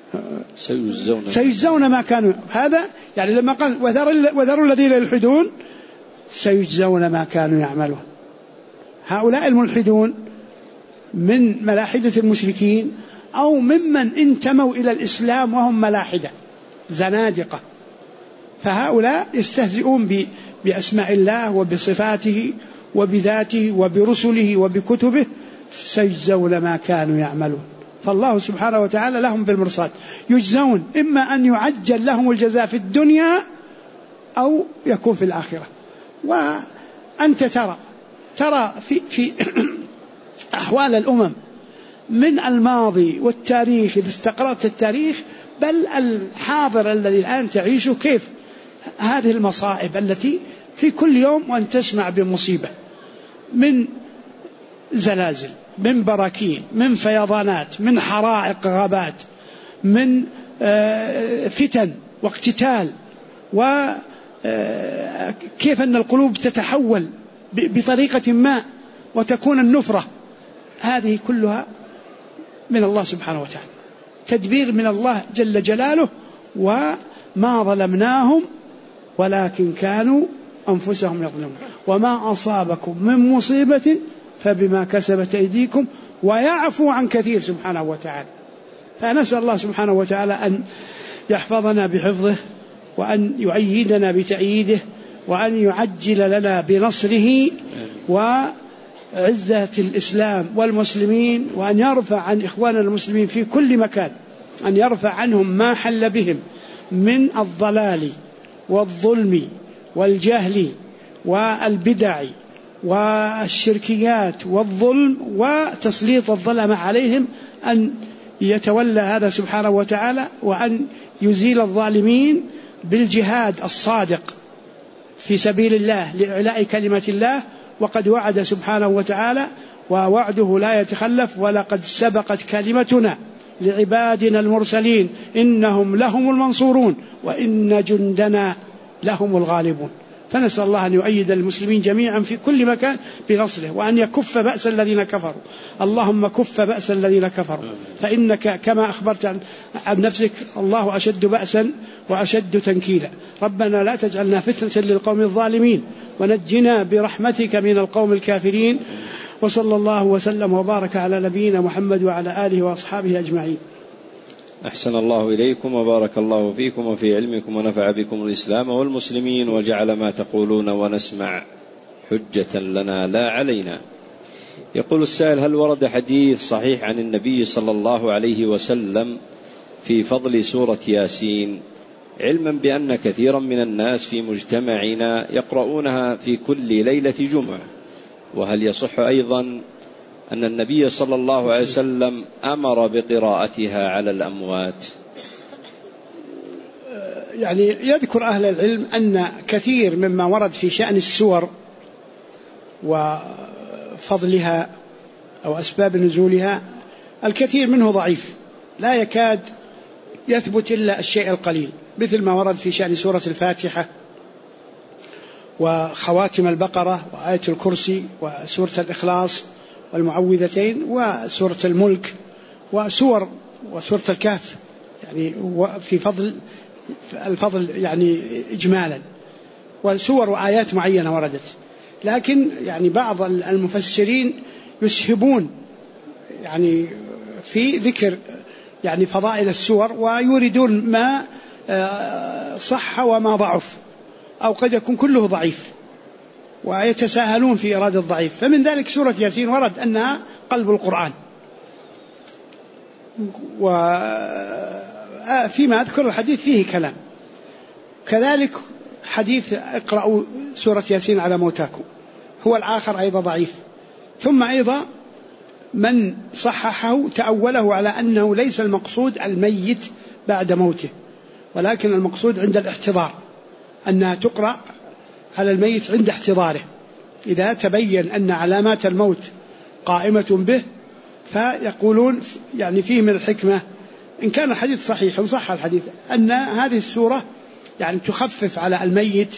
سيجزون ما كانوا، هذا يعني لما قال وذروا الذين يلحدون سيجزون ما كانوا يعملون. هؤلاء الملحدون من ملاحدة المشركين أو ممن انتموا إلى الإسلام وهم ملاحدة زنادقة، فهؤلاء يستهزئون بأسماء الله وبصفاته وبذاته وبرسله وبكتبه، سيجزون ما كانوا يعملون. فالله سبحانه وتعالى لهم بالمرصاد، يجزون إما أن يعجل لهم الجزاء في الدنيا أو يكون في الآخرة. وأنت ترى في أحوال الأمم من الماضي والتاريخ، إذا استقرأت التاريخ بل الحاضر الذي الآن تعيشه، كيف هذه المصائب التي في كل يوم وأن تسمع بمصيبة، من زلازل، من براكين، من فيضانات، من حرائق غابات، من فتن واقتتال، وكيف أن القلوب تتحول بطريقة ما وتكون النفرة. هذه كلها من الله سبحانه وتعالى، تدبير من الله جل جلاله. وما ظلمناهم ولكن كانوا أنفسهم يظلمون، وما أصابكم من مصيبة فبما كسبت أيديكم ويعفو عن كثير سبحانه وتعالى. فنسأل الله سبحانه وتعالى أن يحفظنا بحفظه، وأن يؤيدنا بتأييده، وأن يعجل لنا بنصره وعزة الإسلام والمسلمين، وأن يرفع عن إخواننا المسلمين في كل مكان، أن يرفع عنهم ما حل بهم من الضلال والظلم والجهل والبدع والشركيات والظلم وتسليط الظلمة عليهم، أن يتولى هذا سبحانه وتعالى، وأن يزيل الظالمين بالجهاد الصادق في سبيل الله لإعلاء كلمة الله. وقد وعد سبحانه وتعالى ووعده لا يتخلف: ولقد سبقت كلمتنا لعبادنا المرسلين إنهم لهم المنصورون وإن جندنا لهم الغالبون. فنسأل الله أن يؤيد المسلمين جميعا في كل مكان بنصره، وأن يكف بأس الذين كفروا. اللهم كف بأس الذين كفروا، فإنك كما أخبرت عن نفسك الله أشد بأسا وأشد تنكيلا. ربنا لا تجعلنا فتنة للقوم الظالمين، ونجنا برحمتك من القوم الكافرين. وصلى الله وسلم وبارك على نبينا محمد وعلى آله وأصحابه أجمعين. أحسن الله إليكم وبارك الله فيكم وفي علمكم ونفع بكم الإسلام والمسلمين، وجعل ما تقولون ونسمع حجة لنا لا علينا. يقول السائل: هل ورد حديث صحيح عن النبي صلى الله عليه وسلم في فضل سورة ياسين، علما بأن كثيرا من الناس في مجتمعنا يقرؤونها في كل ليلة جمعة؟ وهل يصح أيضا أن النبي صلى الله عليه وسلم أمر بقراءتها على الأموات؟ يعني يذكر أهل العلم أن كثير مما ورد في شأن السور وفضلها أو أسباب نزولها الكثير منه ضعيف، لا يكاد يثبت إلا الشيء القليل، مثل ما ورد في شأن سورة الفاتحة وخواتم البقرة وآية الكرسي وسورة الإخلاص والمعوذتين وسورة الملك وسورة الكهف، يعني في الفضل يعني إجمالا، وسور وآيات معينة وردت. لكن يعني بعض المفسرين يسهبون يعني في ذكر يعني فضائل السور، ويوردون ما صح وما ضعف، أو قد يكون كله ضعيف، ويتساهلون في إرادة الضعيف. فمن ذلك سورة ياسين ورد أنها قلب القرآن، وفيما أذكر الحديث فيه كلام. كذلك حديث اقرأوا سورة ياسين على موتاكم هو الآخر أيضا ضعيف. ثم أيضا من صححه تأوله على أنه ليس المقصود الميت بعد موته، ولكن المقصود عند الاحتضار، أنها تقرأ على الميت عند احتضاره، إذا تبين أن علامات الموت قائمة به. فيقولون يعني فيه من الحكمة، إن كان الحديث صحيح إن صح الحديث، أن هذه السورة يعني تخفف على الميت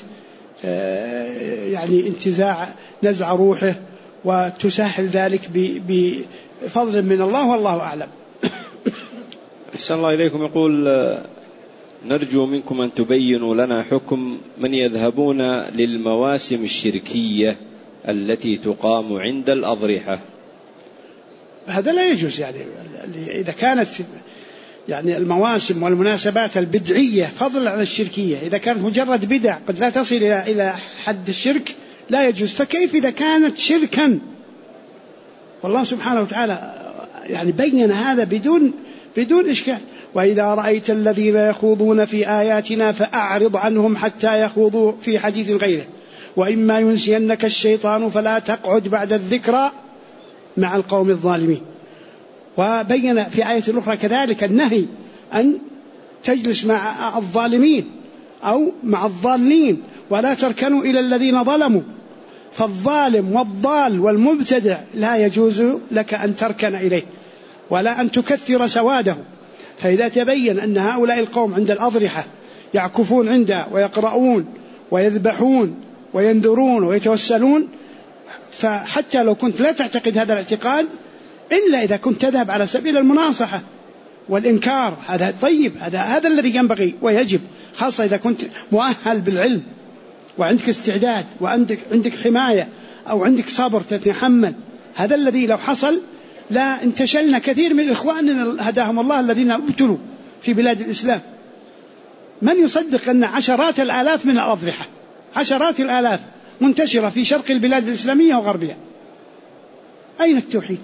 يعني انتزاع نزع روحه، وتسهل ذلك بفضل من الله، والله أعلم. أحسن الله إليكم. يقول: نرجو منكم أن تبينوا لنا حكم من يذهبون للمواسم الشركية التي تقام عند الأضرحة. هذا لا يجوز، يعني إذا كانت يعني المواسم والمناسبات البدعية فضلا عن الشركية، إذا كانت مجرد بدع قد لا تصل إلى حد الشرك لا يجوز، فكيف إذا كانت شركا؟ والله سبحانه وتعالى يعني بين هذا بدون إشكال. وإذا رأيت الذين يخوضون في آياتنا فأعرض عنهم حتى يخوضوا في حديث غيره، وإما ينسينك الشيطان فلا تقعد بعد الذكرى مع القوم الظالمين. وبين في آية أخرى كذلك النهي أن تجلس مع الظالمين أو مع الضالين، ولا تركنوا إلى الذين ظلموا، فالظالم والضال والمبتدع لا يجوز لك أن تركن إليه ولا أن تكثر سواده. فإذا تبين أن هؤلاء القوم عند الأضرحة يعكفون عندها ويقرؤون ويذبحون وينذرون ويتوسلون، فحتى لو كنت لا تعتقد هذا الاعتقاد، إلا إذا كنت تذهب على سبيل المناصحة والإنكار، هذا طيب، هذا الذي ينبغي ويجب، خاصة إذا كنت مؤهل بالعلم وعندك استعداد وعندك حماية أو عندك صبر تتحمل. هذا الذي لو حصل لا انتشلنا كثير من إخواننا هداهم الله الذين ابتلوا في بلاد الإسلام. من يصدق أن عشرات الآلاف من الأضرحة، عشرات الآلاف منتشرة في شرق البلاد الإسلامية وغربها؟ أين التوحيد؟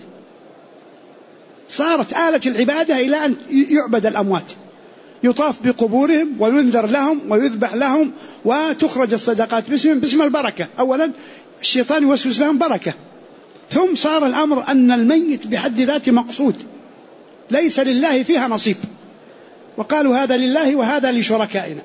صارت آلة العبادة إلى أن يعبد الأموات، يطاف بقبورهم وينذر لهم ويذبح لهم وتخرج الصدقات باسم البركة. أولا الشيطان يوسوس لهم بركة، ثم صار الأمر أن الميت بحد ذاته مقصود ليس لله فيها نصيب، وقالوا هذا لله وهذا لشركائنا.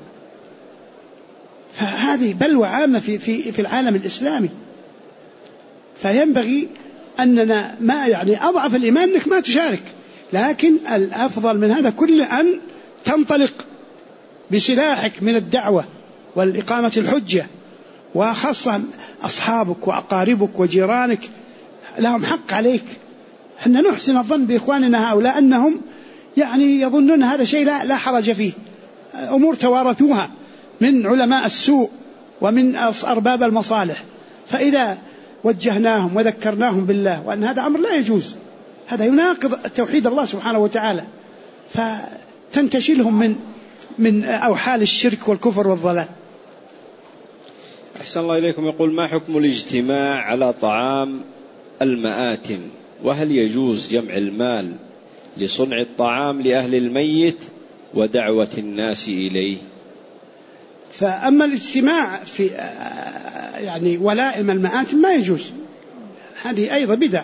فهذه بلوى عامة في العالم الإسلامي. فينبغي أننا ما يعني أضعف الإيمان أنك ما تشارك، لكن الأفضل من هذا كله أن تنطلق بسلاحك من الدعوة والإقامة الحجة وخاصة أصحابك وأقاربك وجيرانك لهم حق عليك. احنا نحسن الظن بإخواننا هؤلاء أنهم يعني يظنون هذا شيء لا حرج فيه، أمور توارثوها من علماء السوء ومن أرباب المصالح، فإذا وجهناهم وذكرناهم بالله وأن هذا أمر لا يجوز، هذا يناقض توحيد الله سبحانه وتعالى، فتنتشلهم من أوحال الشرك والكفر والضلال. أحسن الله إليكم. يقول: ما حكم الاجتماع على طعام المآتم؟ وهل يجوز جمع المال لصنع الطعام لأهل الميت ودعوة الناس إليه؟ فأما الاجتماع في يعني ولائم المآتم ما يجوز، هذه أيضا بدع.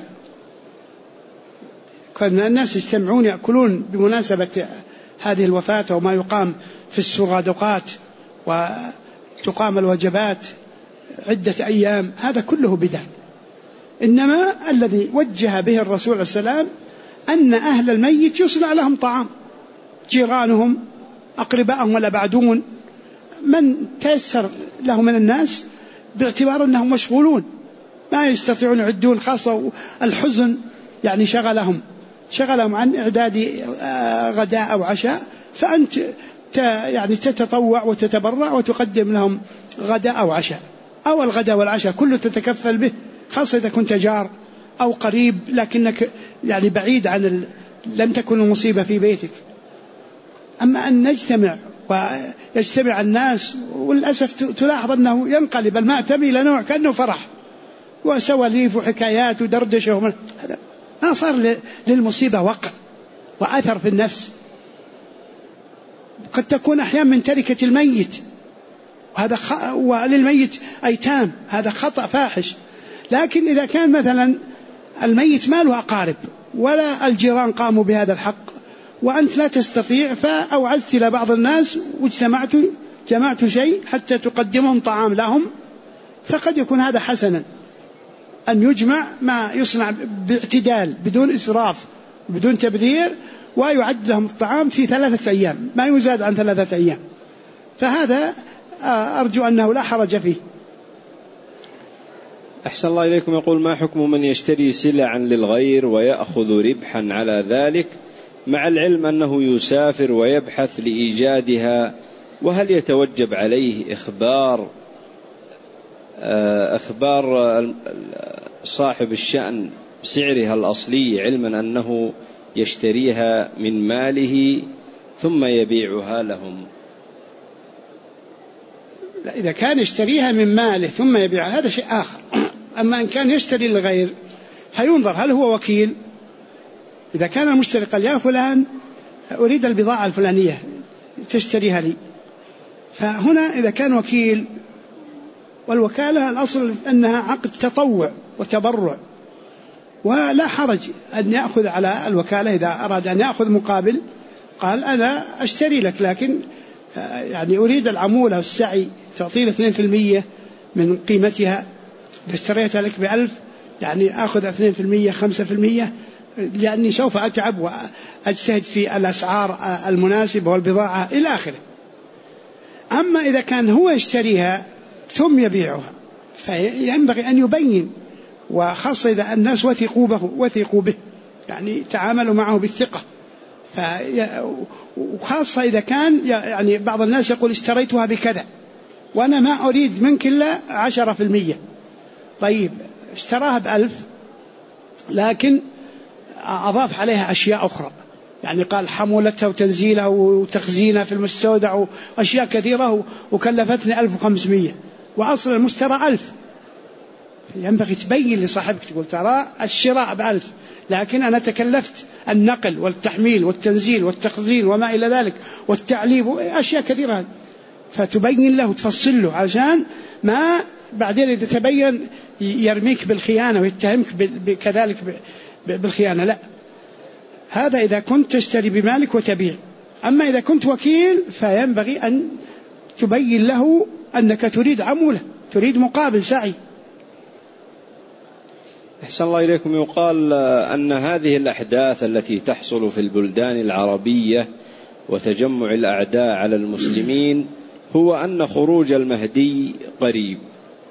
كان الناس يجتمعون يأكلون بمناسبة هذه الوفاة وما يقام في السرادقات وتقام الوجبات عدة أيام، هذا كله بدع. إنما الذي وجه به الرسول عليه السلام أن أهل الميت يصنع لهم طعام، جيرانهم أقربائهم والأبعدون من تيسر له من الناس، باعتبار أنهم مشغولون ما يستطيعون يعدون، خاصة الحزن يعني شغلهم عن إعداد غداء أو عشاء، فأنت يعني تتطوع وتتبرع وتقدم لهم غداء أو عشاء، أو الغداء والعشاء كله تتكفل به، خاصة إذا كنت جار أو قريب لكنك يعني بعيد عن لم تكن المصيبة في بيتك. أما أن نجتمع ويجتمع الناس، وللأسف تلاحظ أنه ينقلب المأتم إلى نوع كأنه فرح وسواليف وحكايات ودردشة، هذا ما صار للمصيبة وقع وأثر في النفس. قد تكون أحيانا من تركة الميت، وهذا وللميت أيتام، هذا خطأ فاحش. لكن إذا كان مثلا الميت ما له أقارب ولا الجيران قاموا بهذا الحق وأنت لا تستطيع، فأوعزت إلى بعض الناس جمعت شيء حتى تقدمهم طعام لهم، فقد يكون هذا حسنا، أن يجمع ما يصنع باعتدال بدون إسراف بدون تبذير، ويعد لهم الطعام في 3 أيام ما يزاد عن 3 أيام، فهذا أرجو أنه لا حرج فيه. أحسن الله إليكم. يقول: ما حكم من يشتري سلعا للغير ويأخذ ربحا على ذلك مع العلم أنه يسافر ويبحث لإيجادها، وهل يتوجب عليه إخبار صاحب الشأن سعرها الأصلي علما أنه يشتريها من ماله ثم يبيعها لهم؟ لا، إذا كان يشتريها من ماله ثم يبيعها هذا شيء آخر. أما إن كان يشتري للغير فينظر هل هو وكيل. إذا كان المشتري قال: يا فلان أريد البضاعة الفلانية تشتريها لي، فهنا إذا كان وكيل، والوكالة الأصل أنها عقد تطوع وتبرع، ولا حرج أن يأخذ على الوكالة إذا أراد أن يأخذ مقابل، قال: أنا أشتري لك لكن يعني أريد العمولة والسعي، تعطيني 2% من قيمتها، إذا اشتريتها لك ب1000 يعني أخذ 2% 5%، لأني سوف أتعب وأجتهد في الأسعار المناسبة والبضاعة إلى آخره. أما إذا كان هو يشتريها ثم يبيعها فينبغي أن يبين، وخاصة إذا الناس وثقوا به يعني تعاملوا معه بالثقة، وخاصة إذا كان يعني بعض الناس يقول: اشتريتها بكذا وأنا ما أريد منك إلا 10%. طيب اشتراها ب1000 لكن أضاف عليها أشياء أخرى، يعني قال حمولتها وتنزيلها وتخزينها في المستودع وأشياء كثيرة وكلفتني 1500 وأصل المشترى 1000. ينبغي تبين لصاحبك، تقول: ترى الشراء ب1000 لكن أنا تكلفت النقل والتحميل والتنزيل والتخزين وما إلى ذلك والتعليب وأشياء كثيرة، فتبين له وتفصل له عشان ما بعدين إذا تبين يرميك بالخيانة ويتهمك كذلك بالخيانة. لا، هذا إذا كنت تشتري بمالك وتبيع. أما إذا كنت وكيل فينبغي أن تبين له أنك تريد عمولة، تريد مقابل سعي. أحسن الله إليكم. يقال أن هذه الأحداث التي تحصل في البلدان العربية وتجمع الأعداء على المسلمين هو أن خروج المهدي قريب،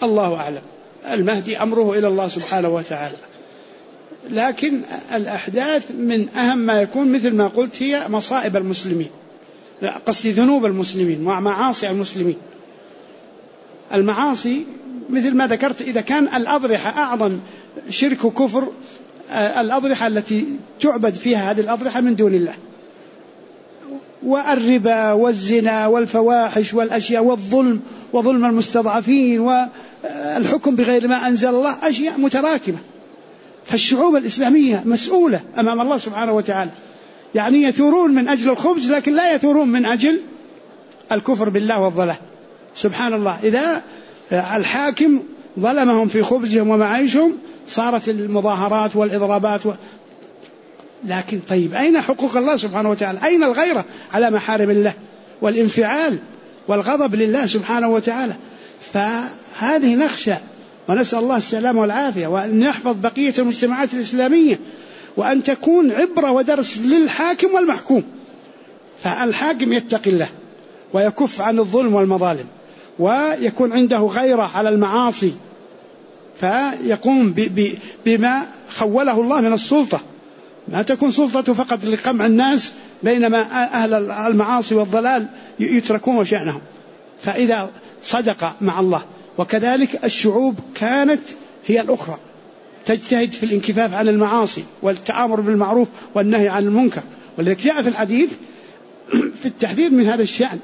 الله أعلم. المهدي أمره إلى الله سبحانه وتعالى، لكن الأحداث من أهم ما يكون مثل ما قلت هي مصائب المسلمين، قصدي ذنوب المسلمين ومعاصي المسلمين. المعاصي مثل ما ذكرت، إذا كان الأضرحة أعظم شرك وكفر الأضرحة التي تعبد فيها هذه الأضرحة من دون الله، والربا والزنا والفواحش والأشياء والظلم وظلم المستضعفين والحكم بغير ما أنزل الله، أشياء متراكمة. فالشعوب الإسلامية مسؤولة أمام الله سبحانه وتعالى، يعني يثورون من أجل الخبز لكن لا يثورون من أجل الكفر بالله والضلال. سبحان الله، إذا الحاكم ظلمهم في خبزهم ومعيشهم صارت المظاهرات والإضرابات لكن طيب، أين حقوق الله سبحانه وتعالى؟ أين الغيرة على محارم الله والانفعال والغضب لله سبحانه وتعالى؟ فهذه نخشى ونسأل الله السلامة والعافية، وأن يحفظ بقية المجتمعات الإسلامية، وأن تكون عبرة ودرس للحاكم والمحكوم. فالحاكم يتقي الله ويكف عن الظلم والمظالم، ويكون عنده غيرة على المعاصي، فيقوم بما خوله الله من السلطة، ما تكون سلطته فقط لقمع الناس، بينما أهل المعاصي والضلال يتركون شأنهم. فإذا صدق مع الله. وكذلك الشعوب كانت هي الأخرى تجتهد في الانكفاف عن المعاصي والتآمر بالمعروف والنهي عن المنكر، ولذلك جاء في الحديث في التحذير من هذا الشأن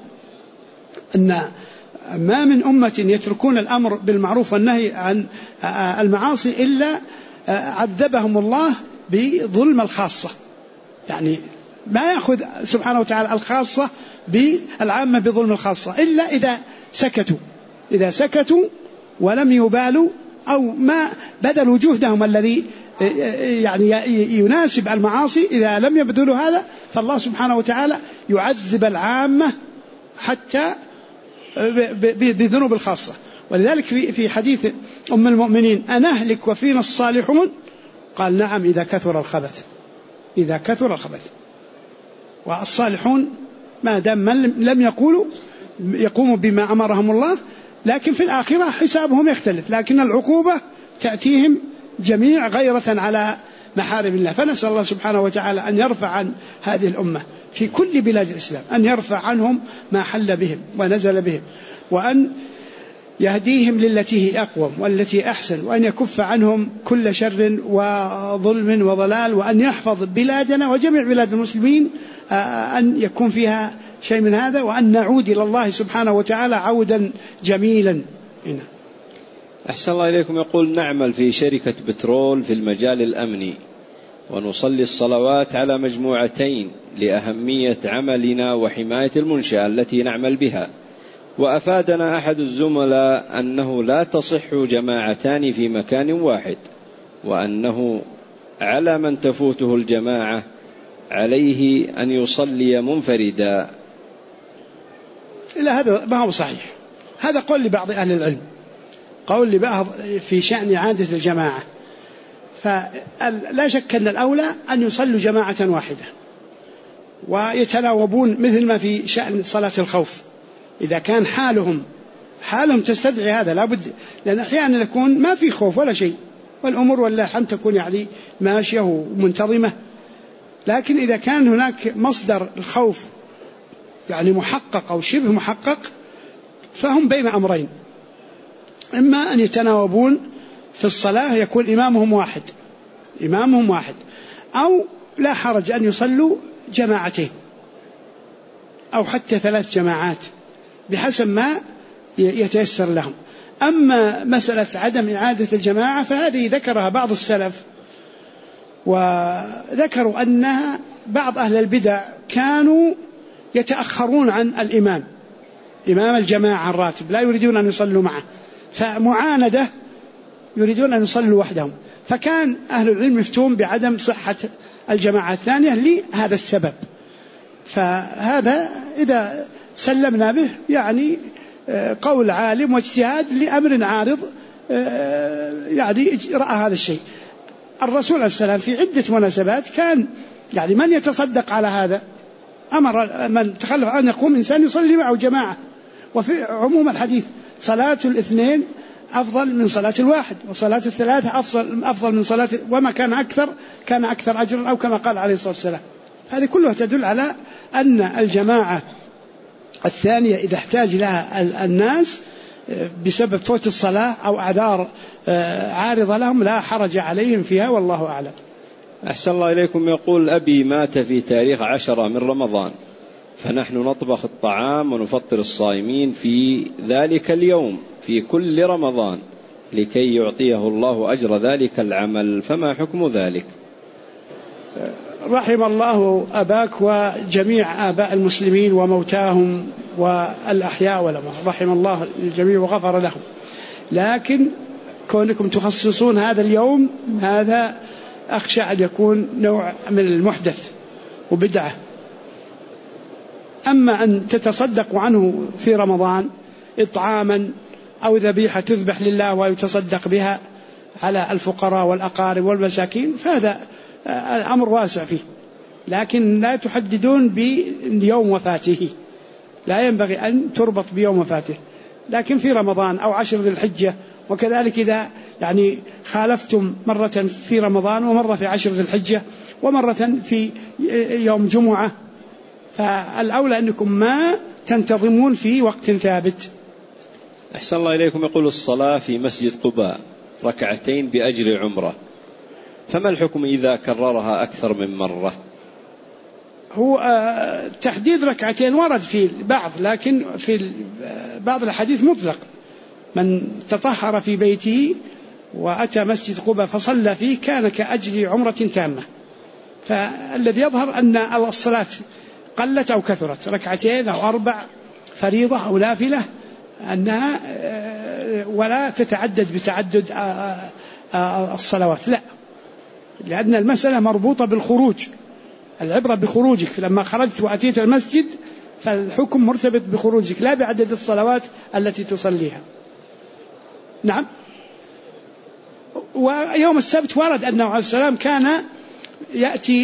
أن ما من أمة يتركون الأمر بالمعروف والنهي عن المعاصي إلا عذبهم الله بظلم الخاصة، يعني ما يأخذ سبحانه وتعالى الخاصة بالعامة بظلم الخاصة إلا إذا سكتوا ولم يبالوا أو ما بذلوا جهدهم الذي يعني يناسب المعاصي. إذا لم يبذلوا هذا فالله سبحانه وتعالى يعذب العامة حتى بذنوب الخاصة. ولذلك في حديث أم المؤمنين أنهلك وفينا الصالحون، قال نعم إذا كثر الخبث. والصالحون ما دام لم يقوموا بما أمرهم الله، لكن في الآخرة حسابهم يختلف، لكن العقوبة تأتيهم جميع غيرة على محارم الله. فنسأل الله سبحانه وتعالى أن يرفع عن هذه الأمة في كل بلاد الإسلام، أن يرفع عنهم ما حل بهم ونزل بهم، وأن يهديهم للتي هي أقوم والتي أحسن، وأن يكف عنهم كل شر وظلم وضلال، وأن يحفظ بلادنا وجميع بلاد المسلمين أن يكون فيها شيء من هذا، وأن نعود إلى الله سبحانه وتعالى عودا جميلا. هنا أحسن الله إليكم. يقول نعمل في شركة بترول في المجال الأمني، ونصلي الصلوات على مجموعتين لأهمية عملنا وحماية المنشأة التي نعمل بها، وأفادنا أحد الزملاء أنه لا تصح جماعتان في مكان واحد، وأنه على من تفوته الجماعة عليه أن يصلي منفردا. إلا هذا ما هو صحيح، هذا قول لبعض أهل العلم، قول لبعض في شأن إعادة الجماعة. فلا شك أن الأولى أن يصلوا جماعة واحدة ويتناوبون، مثل ما في شأن صلاة الخوف، إذا كان حالهم تستدعي هذا لابد، لأن أحيانا يكون ما في خوف ولا شيء والأمور والله حن تكون يعني ماشية ومنتظمة، لكن إذا كان هناك مصدر الخوف يعني محقق أو شبه محقق فهم بين أمرين، إما أن يتناوبون في الصلاة يكون إمامهم واحد، أو لا حرج أن يصلوا جماعتين أو حتى 3 جماعات بحسب ما يتيسر لهم. أما مسألة عدم إعادة الجماعة فهذه ذكرها بعض السلف، وذكروا أنها بعض أهل البدع كانوا يتأخرون عن إمام الجماعة الراتب، لا يريدون أن يصلوا معه، فمعاندة يريدون أن يصلوا وحدهم، فكان أهل العلم يفتون بعدم صحة الجماعة الثانية لهذا السبب. فهذا إذا سلمنا به يعني قول عالم واجتهاد لأمر عارض يعني رأى هذا الشيء. الرسول عليه السلام في عدة مناسبات كان يعني من يتصدق على هذا أمر من تخلف أن يقوم إنسان يصلي معه جماعة. وفي عموم الحديث صلاة الاثنين أفضل من صلاة الواحد، وصلاة الثلاثة أفضل من صلاة، وما كان أكثر كان أكثر أجرا، أو كما قال عليه الصلاة والسلام. هذه كلها تدل على أن الجماعة الثانية إذا احتاج لها الناس بسبب فوت الصلاة أو أعذار عارضة لهم لا حرج عليهم فيها، والله أعلم. أحسن الله إليكم. يقول أبي مات في تاريخ 10 من رمضان، فنحن نطبخ الطعام ونفطر الصائمين في ذلك اليوم في كل رمضان لكي يعطيه الله أجر ذلك العمل، فما حكم ذلك؟ رحم الله أباك وجميع آباء المسلمين وموتاهم والأحياء والأموات، رحم الله الجميع وغفر لهم، لكن كونكم تخصصون هذا اليوم هذا أخشى أن يكون نوع من المحدث وبدعة. أما أن تتصدقوا عنه في رمضان إطعاما أو ذبيحة تذبح لله ويتصدق بها على الفقراء والأقارب والمساكين فهذا الأمر واسع فيه، لكن لا تحددون بيوم وفاته، لا ينبغي أن تربط بيوم وفاته، لكن في رمضان أو 10 ذي الحجة، وكذلك إذا يعني خالفتم مرة في رمضان ومرة في 10 ذي الحجة ومرة في يوم جمعة، فالأولى أنكم ما تنتظمون في وقت ثابت. أحسن الله إليكم. يقول الصلاة في مسجد قباء 2 بأجر عمرة، فما الحكم إذا كررها أكثر من مرة؟ هو تحديد 2 ورد في البعض، لكن في بعض الحديث مطلق، من تطهر في بيته وأتى مسجد قباء فصلى فيه كان كأجر عمرة تامة. فالذي يظهر أن الصلاة قلت أو كثرت 2 أو 4 فريضة أو نافلة أنها ولا تتعدد بتعدد الصلوات، لا، لأن المسألة مربوطة بالخروج، العبرة بخروجك، لما خرجت وأتيت المسجد فالحكم مرتبط بخروجك لا بعدد الصلوات التي تصليها. نعم. ويوم السبت ورد أنه عليه السلام كان يأتي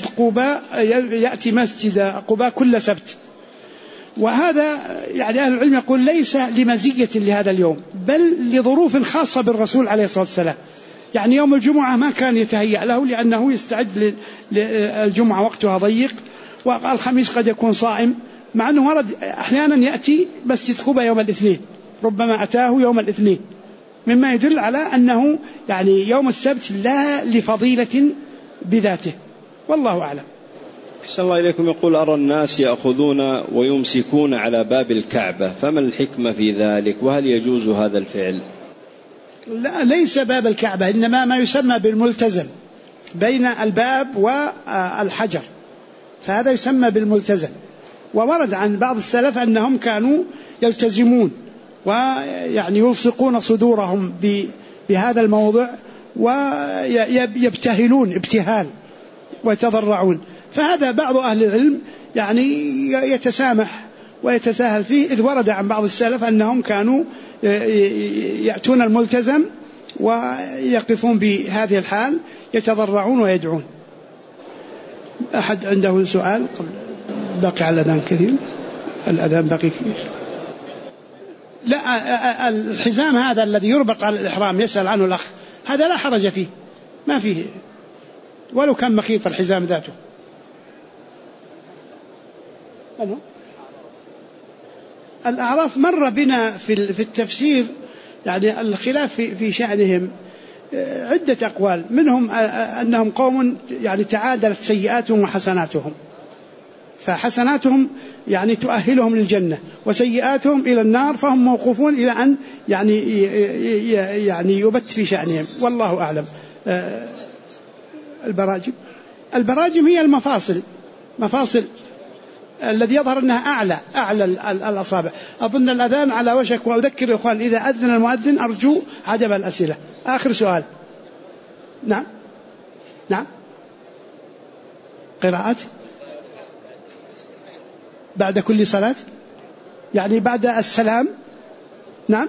مسجد قباء كل سبت، وهذا يعني أهل العلم يقول ليس لمزية لهذا اليوم بل لظروف خاصة بالرسول عليه الصلاة والسلام. يعني يوم الجمعة ما كان يتهيأ له لأنه يستعد للجمعة وقتها ضيق، والخميس قد يكون صائم، مع أنه ورد أحيانا يأتي مسجد قباء يوم الاثنين، ربما أتاه يوم الاثنين، مما يدل على أنه يعني يوم السبت لا لفضيلة بذاته، والله أعلم. أحسن الله إليكم. يقول أرى الناس يأخذون ويمسكون على باب الكعبة، فما الحكمة في ذلك، وهل يجوز هذا الفعل؟ لا، ليس باب الكعبة، إنما ما يسمى بالملتزم بين الباب والحجر، فهذا يسمى بالملتزم. وورد عن بعض السلف أنهم كانوا يلتزمون ويعني يلصقون صدورهم بهذا الموضع ويبتهلون ابتهال ويتضرعون، فهذا بعض أهل العلم يعني يتسامح ويتساهل فيه، إذ ورد عن بعض السلف أنهم كانوا يأتون الملتزم ويقفون بهذه الحال يتضرعون ويدعون. أحد عنده سؤال؟ باقي على الأذان كثير، الأذان باقي كثير. لا، الحزام هذا الذي يربط على الإحرام يسأل عنه الأخ، هذا لا حرج فيه، ما فيه ولو كان مخيط الحزام ذاته. الأعراف مر بنا في التفسير، يعني الخلاف في شأنهم عدة أقوال، منهم أنهم قوم يعني تعادلت سيئاتهم وحسناتهم، فحسناتهم يعني تؤهلهم للجنة وسيئاتهم إلى النار، فهم موقوفون إلى أن يعني يبت في شأنهم، والله أعلم. البراجم هي مفاصل الذي يظهر أنها أعلى الأصابع. أظن الأذان على وشك، وأذكر الإخوان إذا أذن المؤذن أرجو عدم الأسئلة. آخر سؤال. نعم. قراءات بعد كل صلاة، يعني بعد السلام. نعم.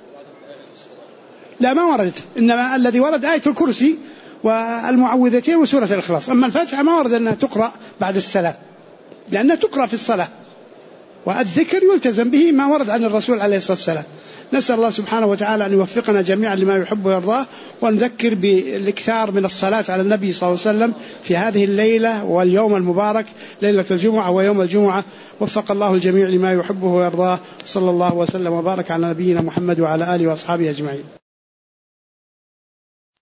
لا، ما وردت، إنما الذي ورد آية الكرسي والمعوذتين وسورة الإخلاص، أما الفاتحة ما ورد أنها تقرأ بعد السلام لأنها تقرأ في الصلاة. والذكر يلتزم به ما ورد عن الرسول عليه الصلاة والسلام. نسأل الله سبحانه وتعالى أن يوفقنا جميعا لما يحب ويرضاه، ونذكر بالاكثار من الصلاة على النبي صلى الله عليه وسلم في هذه الليلة واليوم المبارك، ليلة الجمعة ويوم الجمعة. وفق الله الجميع لما يحبه ويرضاه. صلى الله وسلم وبارك على نبينا محمد وعلى آله وأصحابه أجمعين.